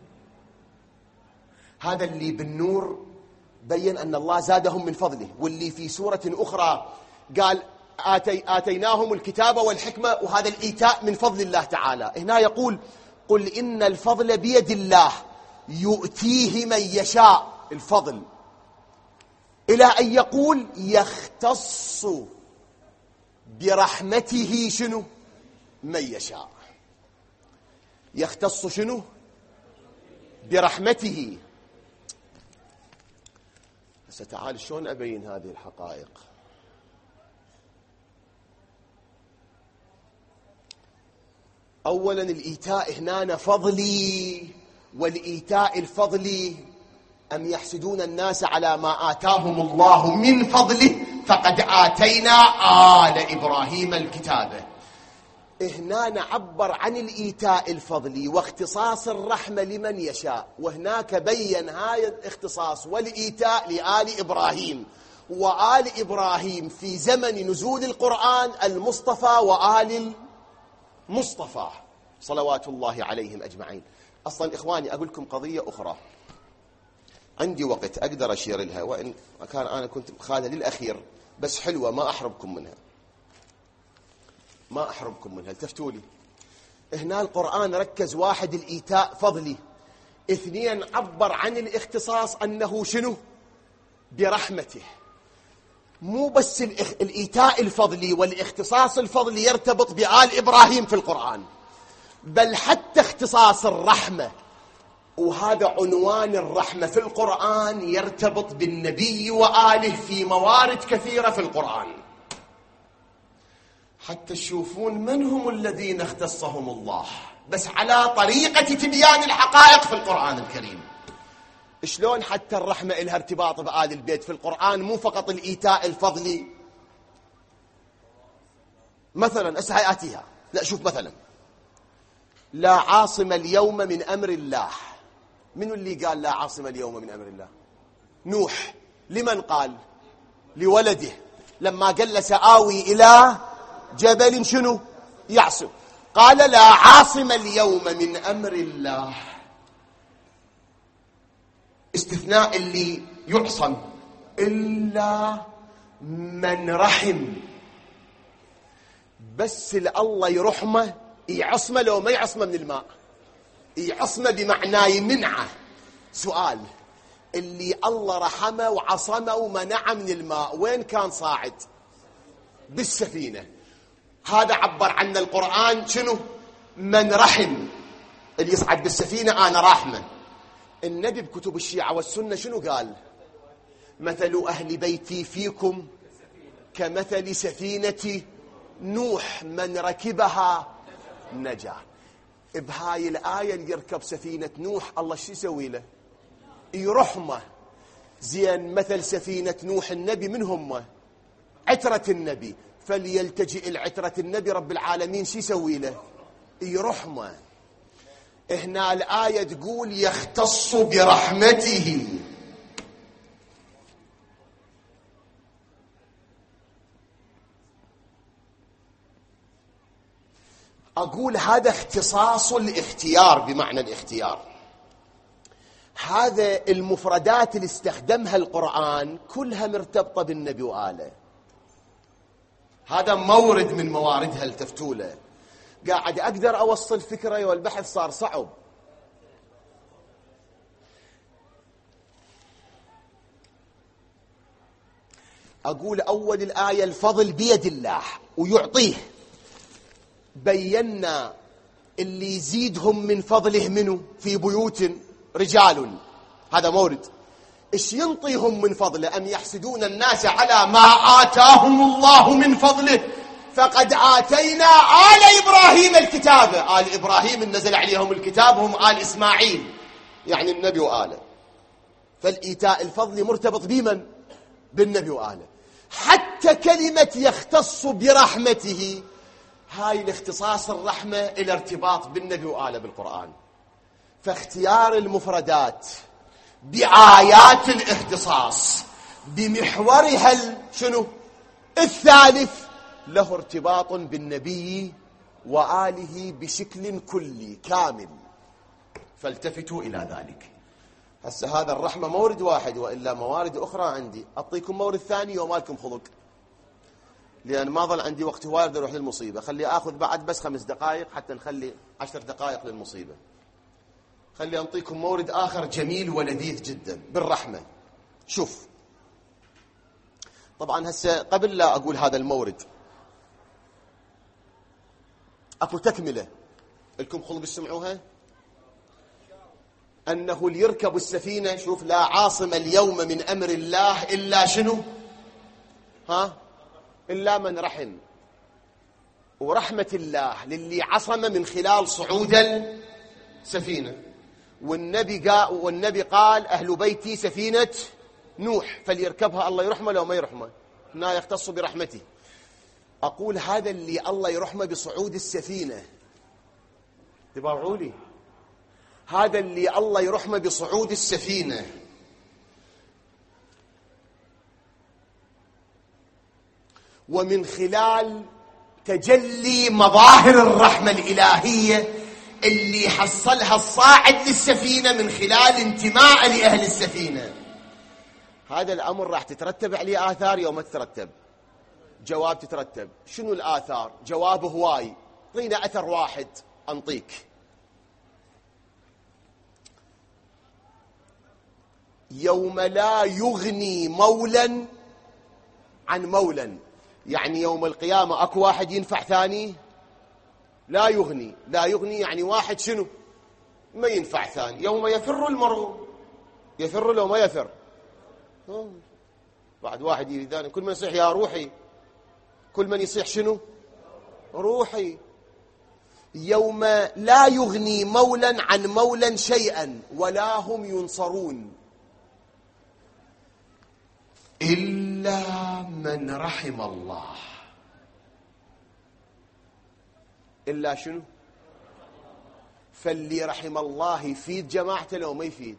هذا اللي بالنور بين أن الله زادهم من فضله، واللي في سورة أخرى قال آتيناهم الكتاب والحكمة، وهذا الإيتاء من فضل الله تعالى. هنا يقول قل إن الفضل بيد الله يؤتيه من يشاء. الفضل إلى أن يقول يختص برحمته شنو؟ من يشاء. يختص شنو؟ برحمته. هسه تعال شلون أبين هذه الحقائق. أولا الإيتاء هنا فضلي، والإيتاء الفضلي أم يحسدون الناس على ما آتاهم الله من فضله فقد آتينا آل إبراهيم الكتاب. هنا نعبر عن الإيتاء الفضلي واختصاص الرحمة لمن يشاء، وهناك بين هذا الاختصاص والإيتاء لآل إبراهيم. وآل إبراهيم في زمن نزول القرآن المصطفى وآل المصطفى صلوات الله عليهم أجمعين. أصلا إخواني أقول لكم قضية أخرى، عندي وقت أقدر أشير لها، وإن كان أنا كنت خالها للأخير، بس حلوة ما أحرمكم منها، ما أحرمكم منها. التفتوا لي، هنا القرآن ركز 1 الإيتاء فضلي، 2 عبر عن الاختصاص أنه شنو؟ برحمته. مو بس الإيتاء الفضلي والاختصاص الفضلي يرتبط بآل إبراهيم في القرآن، بل حتى اختصاص الرحمة، وهذا عنوان الرحمة في القرآن، يرتبط بالنبي وآله في موارد كثيرة في القرآن، حتى تشوفون من هم الذين اختصهم الله، بس على طريقة تبيان الحقائق في القرآن الكريم. شلون حتى الرحمة إلها ارتباط بآل البيت في القرآن، مو فقط الإيتاء الفضلي. مثلا آتيها، لا شوف مثلا، لا عاصم اليوم من أمر الله. من اللي قال لا عاصم اليوم من أمر الله؟ نوح. لمن قال؟ لولده، لما قال سآوي إلى جبل شنو يعصم، قال لا عاصم اليوم من أمر الله. استثناء اللي يعصم إلا من رحم. بس الله يرحمه يعصمه، لو ما يعصمه من الماء يعصمه بمعنى يمنعه. سؤال، اللي الله رحمه وعصمه ومنعه من الماء وين كان صاعد؟ بالسفينة. هذا عبر عنه القرآن شنو؟ من رحم، اللي يصعد بالسفينة أنا راحمه. النبي بكتب الشيعة والسنة شنو قال؟ مثل أهل بيتي فيكم كمثل سفينة نوح من ركبها نجا. بهاي الآية اللي يركب سفينة نوح الله شو يسوي له؟ يرحمه. زين مثل سفينة نوح النبي من هم؟ عترة النبي، فليلتجئ العترة النبي رب العالمين شو يسوي له؟ يرحمه. هنا الآية تقول يختص برحمته. أقول هذا اختصاص الاختيار، بمعنى الاختيار. هذا المفردات اللي استخدمها القرآن كلها مرتبطة بالنبي وآله. هذا مورد من مواردها التفتولة. قاعد أقدر أوصل فكرة والبحث صار صعب. أقول أول الآية الفضل بيد الله ويعطيه. بينا اللي يزيدهم من فضله منه في بيوت رجال، هذا مورد. إيش ينطيهم من فضله؟ أم يحسدون الناس على ما آتاهم الله من فضله فقد آتينا آل إبراهيم الكتاب. آل إبراهيم نزل عليهم الكتاب هم آل إسماعيل، يعني النبي وآله. فالإيتاء الفضل مرتبط بمن؟ بالنبي وآله. حتى كلمة يختص برحمته، هاي الاختصاص الرحمة إلى ارتباط بالنبي وآله بالقرآن. فاختيار المفردات بآيات الاختصاص بمحورها شنو؟ الثالث له ارتباط بالنبي وآله بشكل كلي كامل. فالتفتوا إلى ذلك. هسه هذا الرحمة مورد واحد، وإلا موارد أخرى عندي. أعطيكم مورد ثاني وما لكم خلق، لأن ما ظل عندي وقت هواي أروح للمصيبة. خلي أخذ بعد بس 5 دقائق حتى نخلي 10 دقائق للمصيبة. خلي أنطيكم مورد آخر جميل ولذيذ جدا بالرحمة. شوف، طبعا هسه قبل لا أقول هذا المورد أكو تكملة لكم خلق تسمعوها. أنه ليركب السفينة، شوف، لا عاصم اليوم من أمر الله إلا شنو؟ إلا من رحم. ورحمة الله للي عصم من خلال صعود السفينة. والنبي قال أهل بيتي سفينة نوح، فليركبها الله يرحمه لو ما يرحمه، هنا يختص برحمته. أقول هذا اللي الله يرحمه بصعود السفينة، تبارعوا لي، هذا اللي الله يرحمه بصعود السفينة ومن خلال تجلي مظاهر الرحمة الإلهية اللي حصلها الصاعد للسفينة من خلال انتماء لأهل السفينة. هذا الأمر راح تترتب عليه آثار يوم تترتب. جواب تترتب. شنو الآثار؟ جواب هواي. طينا أثر واحد أنطيك. يوم لا يغني مولا عن مولا، يعني يوم القيامة أكو واحد ينفع ثاني؟ لا يغني. لا يغني يعني واحد شنو؟ ما ينفع ثاني. يوم يفر المرء، يفر لو ما يفر. بعد واحد يذاني كل من يصيح يا روحي، كل من يصيح شنو؟ روحي. يوم لا يغني مولا عن مولا شيئا ولا هم ينصرون. إلا من رحم الله. إلا شنو؟ فاللي رحم الله يفيد جماعته لو ما يفيد؟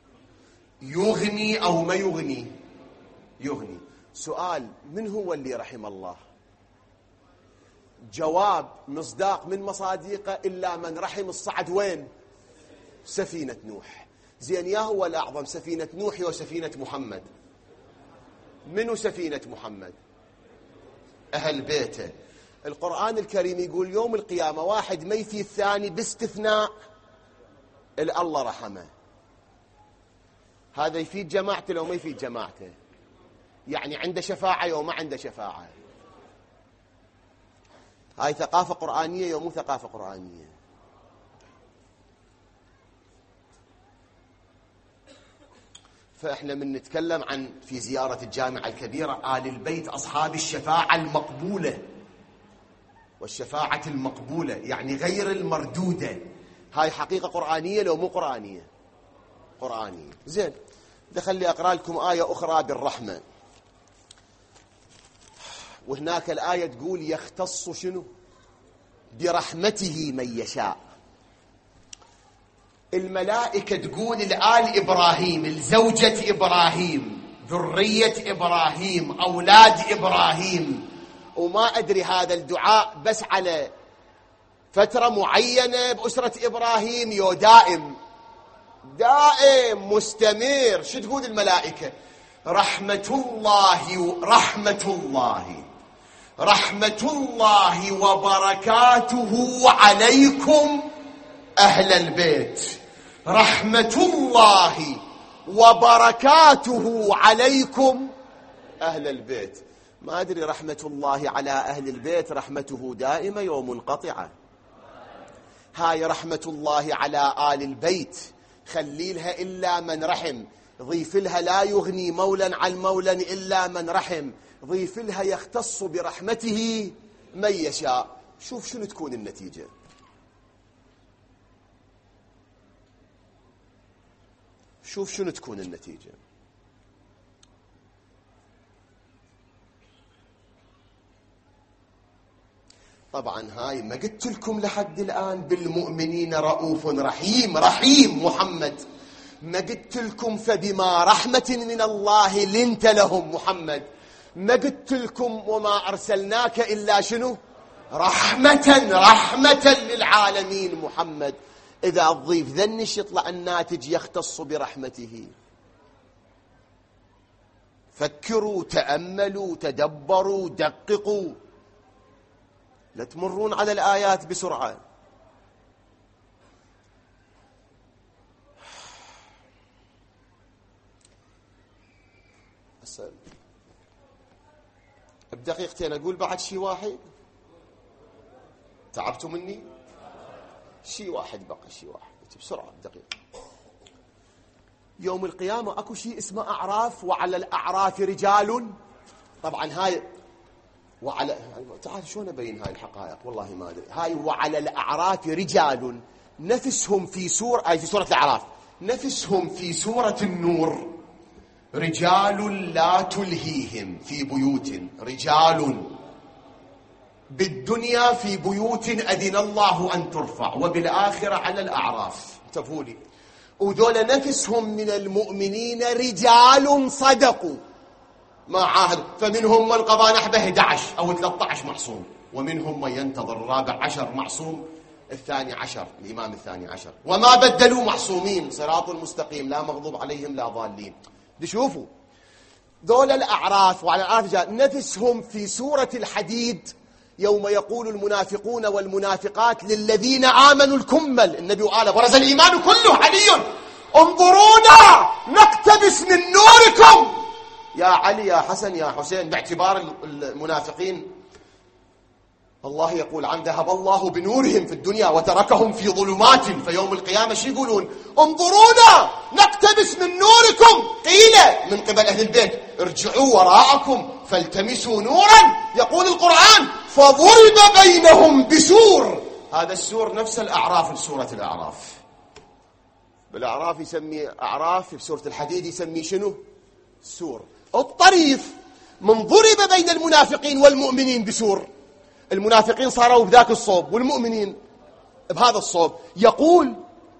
يغني أو ما يغني؟ يغني. سؤال: من هو اللي رحم الله؟ جواب مصداق من مصادقه: إلا من رحم الصعد وين؟ سفينة نوح. زين، يا هو الأعظم، سفينة نوح وسفينة محمد؟ منو سفينة محمد؟ أهل بيته. القرآن الكريم يقول يوم القيامة واحد ما يفيد الثاني باستثناء الله رحمه. هذا يفيد جماعته لو ما يفيد جماعته؟ يعني عنده شفاعة يوم ما عنده شفاعة. هاي ثقافة قرآنية يوم مو ثقافة قرآنية. فإحنا من نتكلم عن في زيارة الجامعة الكبيرة آل البيت أصحاب الشفاعة المقبولة، والشفاعة المقبولة يعني غير المردودة. هاي حقيقة قرآنية لو مو قرآنية؟ قرآنية. زين، خلي أقرأ لكم آية أخرى بالرحمة. وهناك الآية تقول يختص شنو؟ برحمته من يشاء. الملائكة تقول لآل إبراهيم، الزوجة إبراهيم، ذرية إبراهيم، أولاد إبراهيم. وما أدري هذا الدعاء بس على فترة معينة بأسرة إبراهيم يو دائم مستمر. شو تقول الملائكة؟ رحمة الله وبركاته عليكم أهل البيت. رحمة الله وبركاته عليكم أهل البيت. ما أدري رحمة الله على أهل البيت رحمته دائمة يوم منقطعة. هاي رحمة الله على آل البيت خلي لها إلا من رحم، ضيف لها لا يغني مولا عن مولا إلا من رحم، ضيف لها يختص برحمته من يشاء. شوف شنو تكون النتيجة. شوف شنو تكون النتيجة. طبعا هاي ما قلت لكم لحد الآن بالمؤمنين رؤوف رحيم. رحيم محمد. ما قلت لكم فبما رحمة من الله لنت لهم محمد. ما قلت لكم وما أرسلناك إلا شنو؟ رحمة للعالمين محمد. إذا الضيف ذنش يطلع الناتج يختص برحمته. فكروا، تأملوا، تدبروا، دققوا، لا تمرون على الآيات بسرعة. أسأل بدقيقتين أقول بعد شيء واحد. تعبتوا مني؟ شيء واحد بقى، شيء واحد بسرعة بدقيقة. يوم القيامة أكو شيء اسمه أعراف، وعلى الأعراف رجال. طبعا هاي وعلى، تعال شلون أبين هاي الحقائق والله ما أدري. هاي وعلى الأعراف رجال نفسهم في سورة، في سورة الأعراف، نفسهم في سورة النور. رجال لا تلهيهم في بيوت، رجال بالدنيا في بيوت أذن الله أن ترفع، وبالآخرة على الأعراف. انتبهوا لي. ودول نفسهم من المؤمنين رجال صدقوا ما عاهدوا، فمنهم من قضى نحبه 11 أو 13 معصوم، ومنهم من ينتظر 14 معصوم، 12 الإمام 12، وما بدلوا معصومين. صراط المستقيم لا مغضوب عليهم لا ضالين. شوفوا دول الأعراف وعلى الأعراف نفسهم في سورة الحديد يوم يقول المنافقون والمنافقات للذين آمنوا الكمل. النبي قال برز الإيمان كله. علي انظرونا نقتبس من نوركم. يا علي يا حسن يا حسين، باعتبار المنافقين الله يقول عن ذهب الله بنورهم في الدنيا وتركهم في ظلمات. فيوم القيامة شو يقولون؟ انظرونا نقتبس من نوركم. قيل من قبل أهل البيت ارجعوا وراءكم فالتمسوا نورا. يقول القرآن فضرب بينهم بسور. هذا السور نفس الأعراف في سورة الأعراف. بالأعراف يسمي أعراف، في سورة الحديد يسمي شنو؟ سور. الطريف من ضرب بين المنافقين والمؤمنين بسور، المنافقين صاروا بذاك الصوب والمؤمنين بهذا الصوب، يقول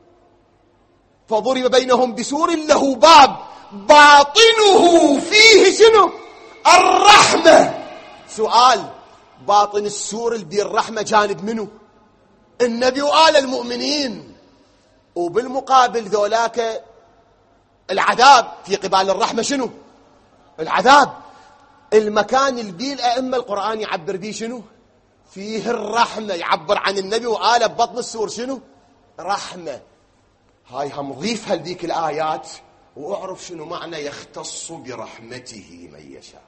فضرب بينهم بسور له باب باطنه فيه شنو؟ الرحمة. سؤال، باطن السور اللي بيه الرحمة جانب منه؟ النبي وآل المؤمنين، وبالمقابل ذولاك العذاب في قبال الرحمة شنو؟ العذاب. المكان اللي بيه الأئمة القرآن يعبر بيه شنو؟ فيه الرحمة، يعبر عن النبي وآله ببطن السور شنو؟ رحمة. هاي هم ضيفها لذيك الآيات واعرف شنو معنى يختص برحمته من يشاء.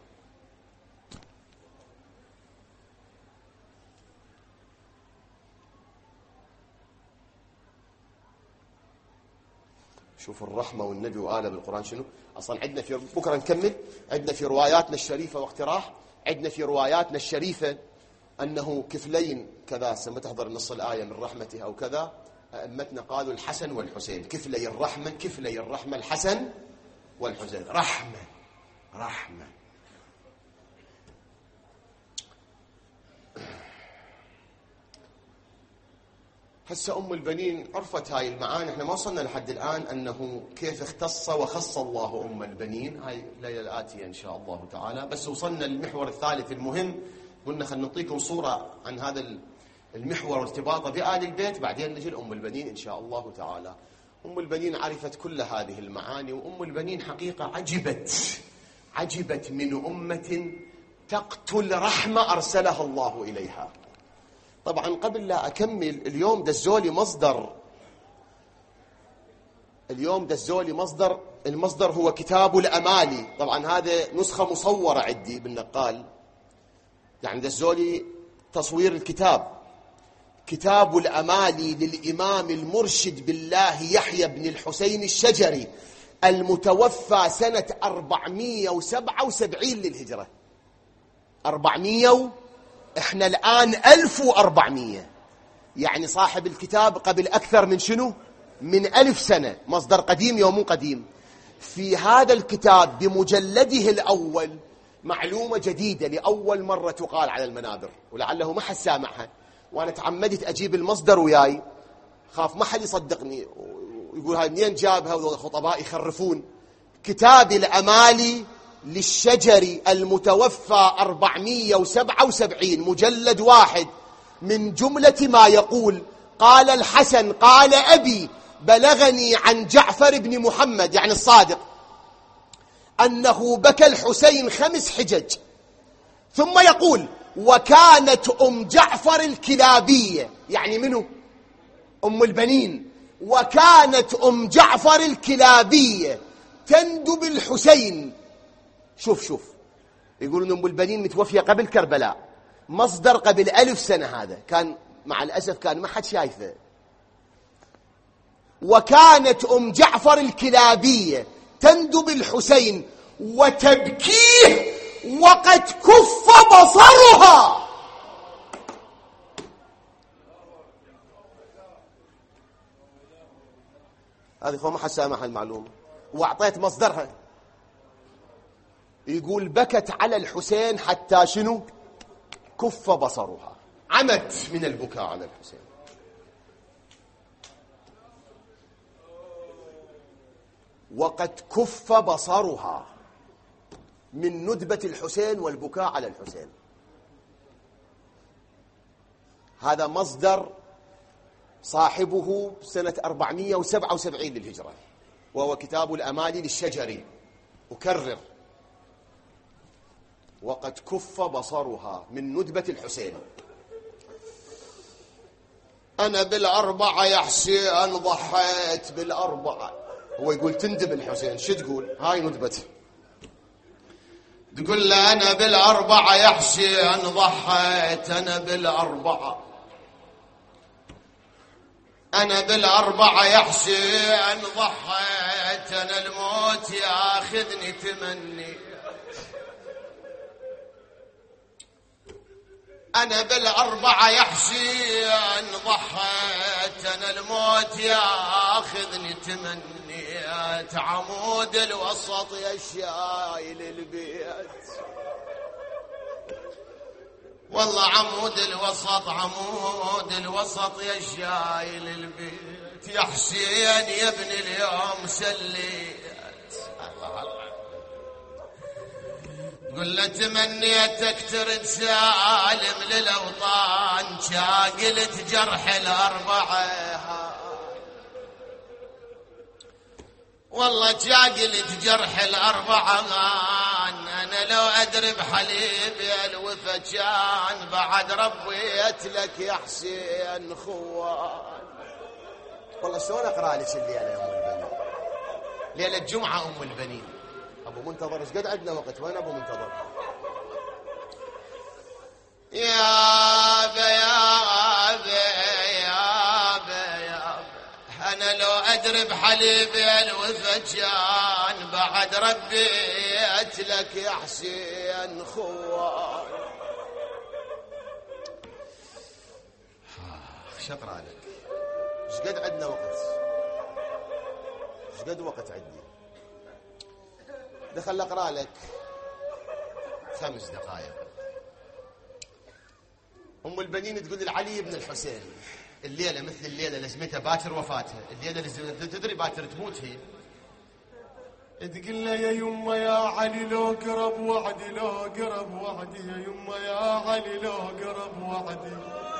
شوف الرحمة والنبي وآله بالقرآن شنو. أصلا عندنا في بكرة نكمل، عندنا في رواياتنا الشريفة واقتراح، عندنا في رواياتنا الشريفة أنه كفلين كذا، سما تحضر نص الآية من رحمته أو كذا، أئمتنا قالوا الحسن والحسين، كفلي الرحمة، كفلي الرحمة الحسن والحسين، رحمة رحمة. هسه أم البنين عرفت هاي المعاني، احنا ما وصلنا لحد الآن أنه كيف اختص وخص الله أم البنين، هاي الليلة الآتية إن شاء الله تعالى. بس وصلنا للمحور الثالث المهم، قلنا خلينا نعطيكم صورة عن هذا المحور وارتباطه بآل البيت، بعدين نجي لأم البنين إن شاء الله تعالى. أم البنين عرفت كل هذه المعاني، وأم البنين حقيقة عجبت من أمة تقتل رحمة أرسلها الله إليها. طبعا قبل لا أكمل، اليوم دزولي مصدر، المصدر هو كتاب الأمالي. طبعا هذا نسخة مصورة عندي بالنقال، يعني دزولي تصوير الكتاب، كتاب الأمالي للإمام المرشد بالله يحيى بن الحسين الشجري، المتوفى سنة 477 للهجرة. 400، احنا الآن 1400، يعني صاحب الكتاب قبل أكثر من شنو؟ من 1000 سنة. مصدر قديم يوم قديم. في هذا الكتاب بمجلده الأول معلومة جديدة لأول مرة تقال على المنابر، ولعله ما حد سامعها، وأنا تعمدت أجيب المصدر وياي، خاف ما حد يصدقني ويقول هاي منين جابها، والخطباء يخرفون. كتاب الأمالي للشجري المتوفى 477، مجلد واحد، من جملة ما يقول: قال الحسن قال أبي بلغني عن جعفر بن محمد يعني الصادق أنه بكى الحسين 5 حجج. ثم يقول: وكانت أم جعفر الكلابية، يعني منه؟ أم البنين. وكانت أم جعفر الكلابية تندب الحسين. شوف يقولون أم البنين متوفية قبل كربلاء، مصدر قبل 1000 سنة، هذا كان مع الأسف كان ما حد شايفه. وكانت أم جعفر الكلابية تندب الحسين وتبكيه وقد كف بصرها. هذه ما حد سامح المعلومة، وأعطيت مصدرها. يقول: بكت على الحسين حتى شنو؟ كف بصرها، عمت من البكاء على الحسين. وقد كف بصرها من ندبة الحسين والبكاء على الحسين. هذا مصدر صاحبه سنة 477 للهجرة، وهو كتاب الأمالي للشجري. أكرر: وقد كف بصرها من ندبة الحسين. أنا بالأربعة يا حسين ضحيت بالأربعة. هو يقول تندب الحسين، شو تقول؟ هاي ندبته. تقول له: أنا بالأربعة يا حسين ضحيت، أنا بالأربعة، أنا بالأربعة يا حسين ضحيت، أنا الموت ياخذني تمني. أنا بالأربعة يا حسين ضحيت، أنا الموت ياخذني تمنيت، عمود الوسط يا شايل البيت، والله عمود الوسط، عمود الوسط يا شايل البيت، يا حسين يا ابن اليوم سليت. قل له تمنيتك ترد سالم للأوطان، شاقلت جرح الأربعة، والله شاقلت جرح الأربعة. أنا لو أدري بحليبي الوفا كان بعد ربيت لك يا حسين خوان. والله شلون أقرأ لك الليلة يا أم البنين؟ ليلة الجمعة أم البنين. أبو منتظر ايش قد عندنا وقت؟ وين أبو منتظر؟ يا بيا أنا لو أدري بحليبي الوفا كان بعد ربيت لك يا حسين خوان. شطر عليك. ايش قد عندنا وقت؟ ايش قد وقت عندي؟ دخل اقرا لك 5 دقائق. ام البنين تقول لعلي بن الحسين الليله مثل الليله لزمتها باكر وفاتها، الليله تدري باكر تموت هي، تقول له يا يمه يا علي لو قرب وعدي، لو قرب وعدي يا يمه يا علي لو قرب وعدي،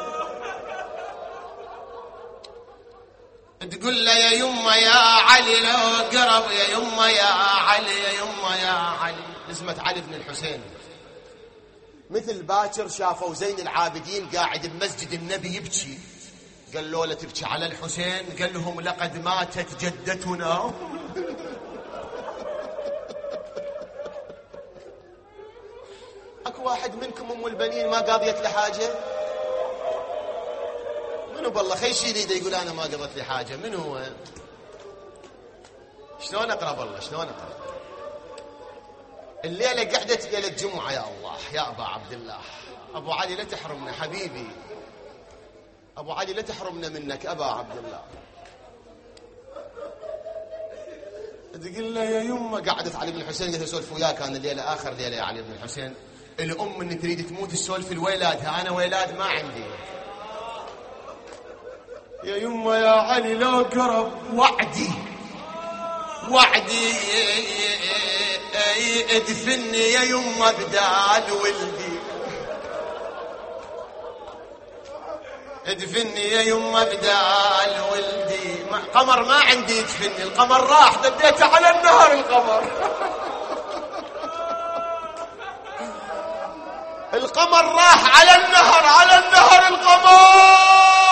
تقول له يا يمه يا علي لو قرب، يا يمه يا علي، يا يمه يا علي. اسمه علي بن الحسين. مثل باكر شافوا زين العابدين قاعد بمسجد النبي يبكي، قال له لا تبكي على الحسين، قال لهم لقد ماتت جدتنا. اكو واحد منكم ام البنين ما قاضيت له حاجه؟ منو بالله خيش يريده يقول انا ما قضت لي حاجه؟ من هو؟ شلون اقرا بالله شلون اقرا؟ الليله قعدت ليله الجمعه يا الله يا ابا عبد الله. ابو علي لا تحرمنا حبيبي، ابو علي لا تحرمنا منك ابا عبد الله. تقول له يا يمه، قعدت علي بن الحسين قالت اسولف وياك انا الليله اخر ليله يا علي بن الحسين، الام ان تريد تموت تسولف لولادها، انا ولاد ما عندي. يا يمه يا علي لو قرب وعدي، وعدي ادفني يا يمه بدال ولدي، ادفني يا يمه بدال ولدي. قمر ما عندي يدفني، القمر راح دبيته على النهر القمر. القمر راح على النهر، على النهر القمر.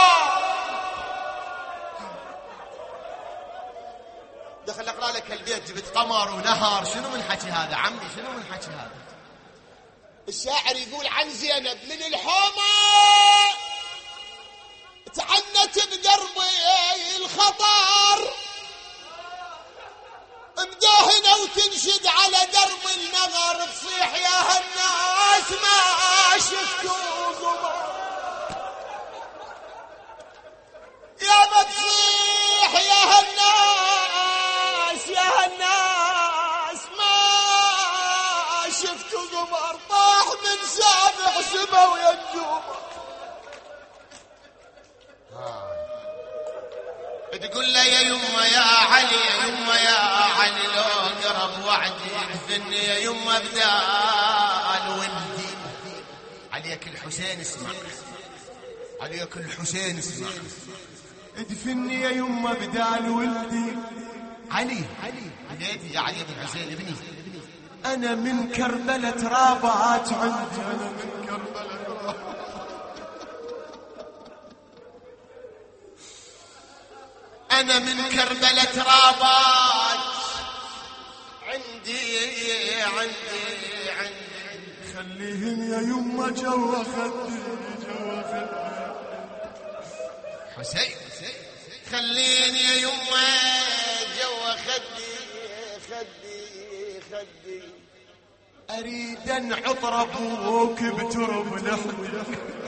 دخل اقرا لك البيت جبت قمر ونهر، شنو من حكي هذا عمي؟ شنو من حكي هذا؟ الشاعر يقول عن زينب من الحومه تعنت بدرب الخطر، مداهنه وتنشد على درب النهر، تصيح يا هالناس ما شفتوا غبار، يا ما تصيح يا هالناس، يا هالناس ما شفتوا غبار، طاح من سابع سما وينجوم. تقول له يا يمه يا علي، يا يمه يا علي لو قرب وعدي، ادفني يا يمه بدال ولدي. عليك الحسين اسمع، عليك الحسين اسمع، ادفني يا يمه بدال ولدي. علي عليتي يا علي بن الحسين ابني، انا من كربله ترابات عندي، انا من كربله أنا من كربلة رابات عندي، خليهم يا يمه جوا خدي، جوا خدي حسين، خليني يا يمه جوا خدي، خدي أريد أنعط أبوك بترب لحدي،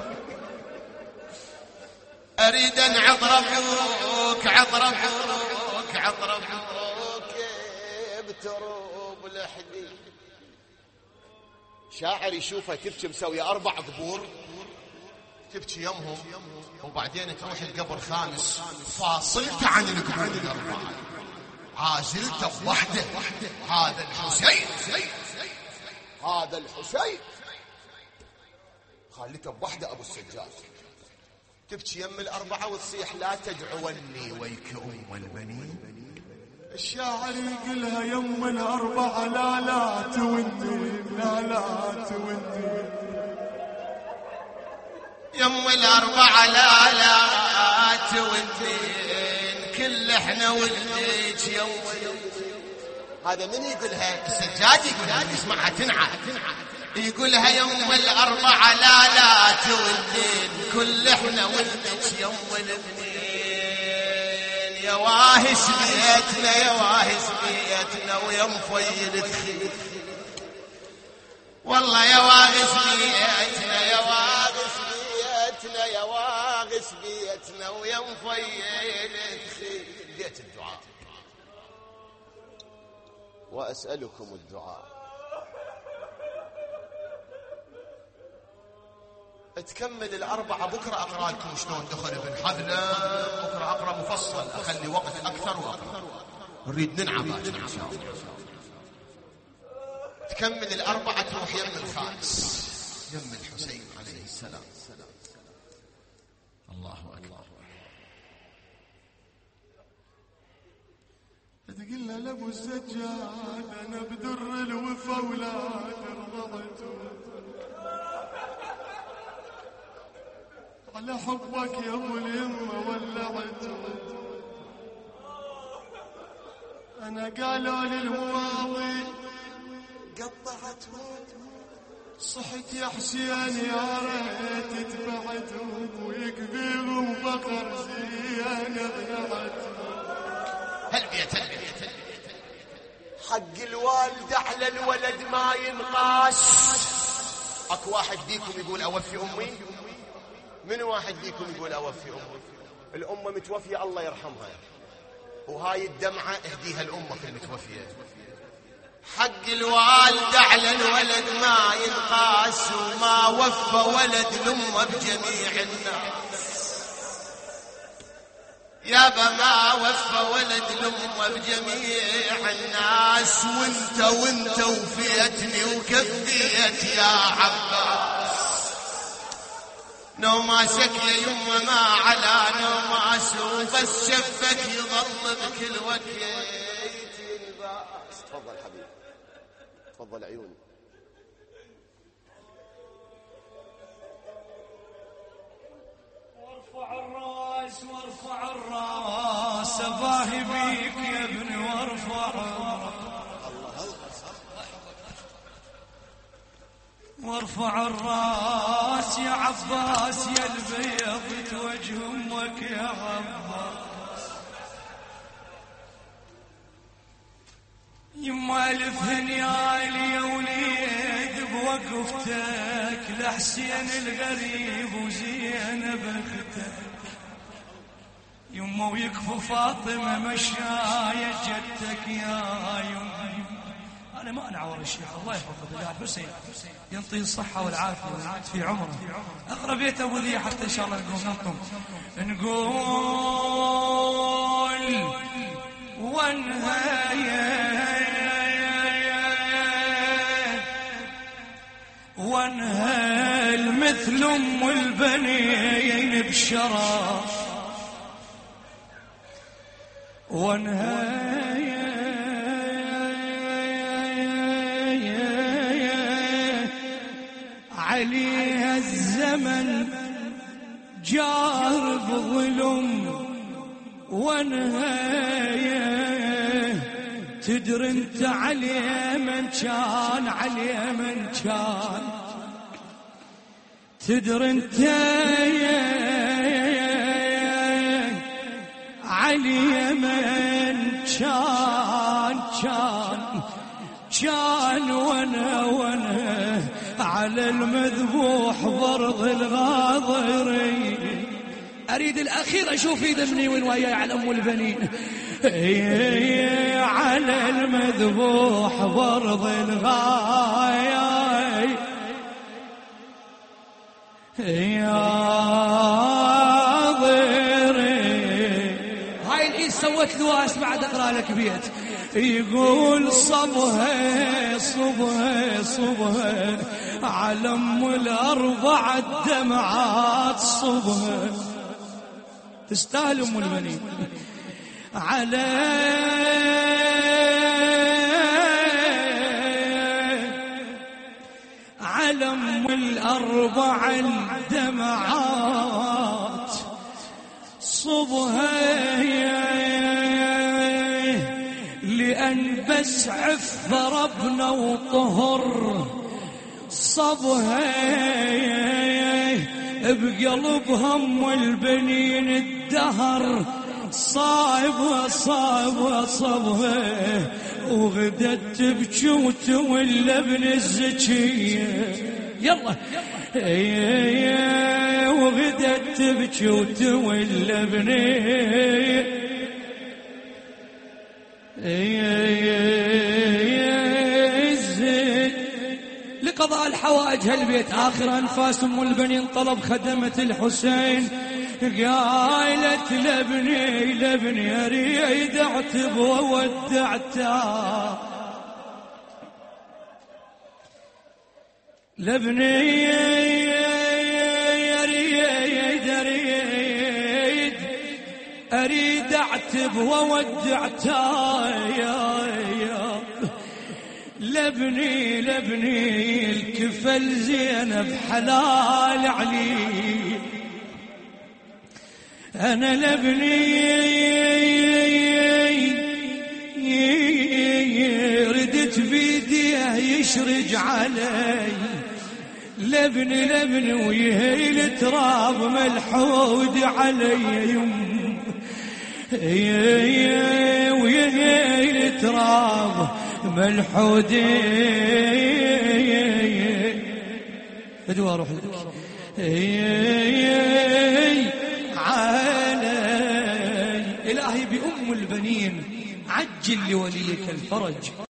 أريد أنعط أبوك عطر أبوك عطر أبوك بترب لحدي. شاعر يشوفها تبكي مسوية 4 ضبور، تبكي يمهم، وبعدين تروح القبر خامس فاصلت عن القبور الأربعة، عازلته بوحده هذا الحسين، هذا الحسين خليته بوحده أبو السجاد. تبكي يم الأربعة وتصيح لا تدعوني ويك أم البنين. الشاعر يقولها يم الأربعة لا لا توني لا لا توني، يم الأربعة لا لا توني، كل احنا ولديك يوم. هذا من يقولها؟ السجاد يقولها، اسمعها تنعى، يقولها يوم الأربعة لا لا تولين، كل احنا ولدك يوم الاثنين. يا واهس بيتنا يا واهس بيتنا ويا مفيل تخيل، والله يا واغس بيتنا يا واغس بيتنا يا واغس بيتنا ويا مفيل تخيل. بيت الدعاء وأسألكم الدعاء. تكمل الأربعة بكرة أقرأ لكم شلون دخل ابن حذلة، بكرة أقرأ مفصل، أخلي وقت أكثر وأكثر، نريد ننعم باكر إن شاء الله. تكمل الأربعة تروح يم الخامس، يم الحسين عليه السلام. الله أكبر. تقول له لابو السجاد أنا بدر الوفا ولا ترضعته، على حبك يا ابو اليمه ولعته. انا قالوا لي المواضي قطعته، صحت يا حسين يا ريت تبعته، ويكبير وفقر زين ابنعته. هالبيت حق الوالد على الولد ما ينقاس. اكو واحد فيكم يقول اوفي امي؟ من واحد فيكم يقول اوفي امي؟ الامه متوفيه الله يرحمها، وهاي الدمعه اهديها الامه المتوفيه. حق الوالد على الولد ما ينقاس، وما وفى ولد الامه بجميع الناس. يابا ما وفى ولد الامه بجميع الناس، وانت وفيتني وكفيت يا عباس. نوماسك يا يمه ما على نوماس، وبس شفك يظل بكل وقت ينباس. تفضل حبيبي، تفضل عيوني. وارفع الراس وارفع الراس، اباهي بيك يا ابني وارفع الراس، وارفع الراس يا عباس يا البيض وجه امك يا عباس. يما الفنيال يا وليد بوقفتك، لحسين الغريب وزينب اختك. يما ويكفو فاطمه مشاية جدتك يا يما. أنا ما أنعور الشيخ الله يحفظه داعي حسين ينطي الصحة والعافية ويزيد في عمره. أقرأ بيت أبو ذي حتى إن شاء الله نقوم نقول وانهل مثل أم البنين بشرف، وانهل عليها الزمن جار بظلم، وانهايه تدري انت عليه من كان، عليه من كان تدري انت عليه من كان وانا على المذبوح برض الغاضري. اريد الاخير اشوف ايد ابني وين وياي على ام البنين. على المذبوح برض الغاضري هاي الإيد سوت لواس بعد اقرا لك بيت. يقول صبها صبها صبها على ام الاربع الدمعات صبها. تستاهل ام البنين. على ام الاربع الدمعات صبها لأن بس عف ضربنا وطهر صبها بقلبهم والبنين الدهر صايبها صايبها صبها وغدت تبكي وتولى ابن الزكية. يلا وغدت تبكي وتولى ابن لقضاء الحوائج هالبيت. آخر أنفاس أم البنين طلب خدمة الحسين قالت لابني أريد أعتب وودعته لابني أريد أعتب وودعته لابني الكفل زينب حلال علي. أنا لابني ردت بيديه يشرج علي. لابني ويهيل تراب ملحود علي يم ويهيل تراب ملحود ادوا روح علي. إلهي بأم البنين عجل لوليك الفرج.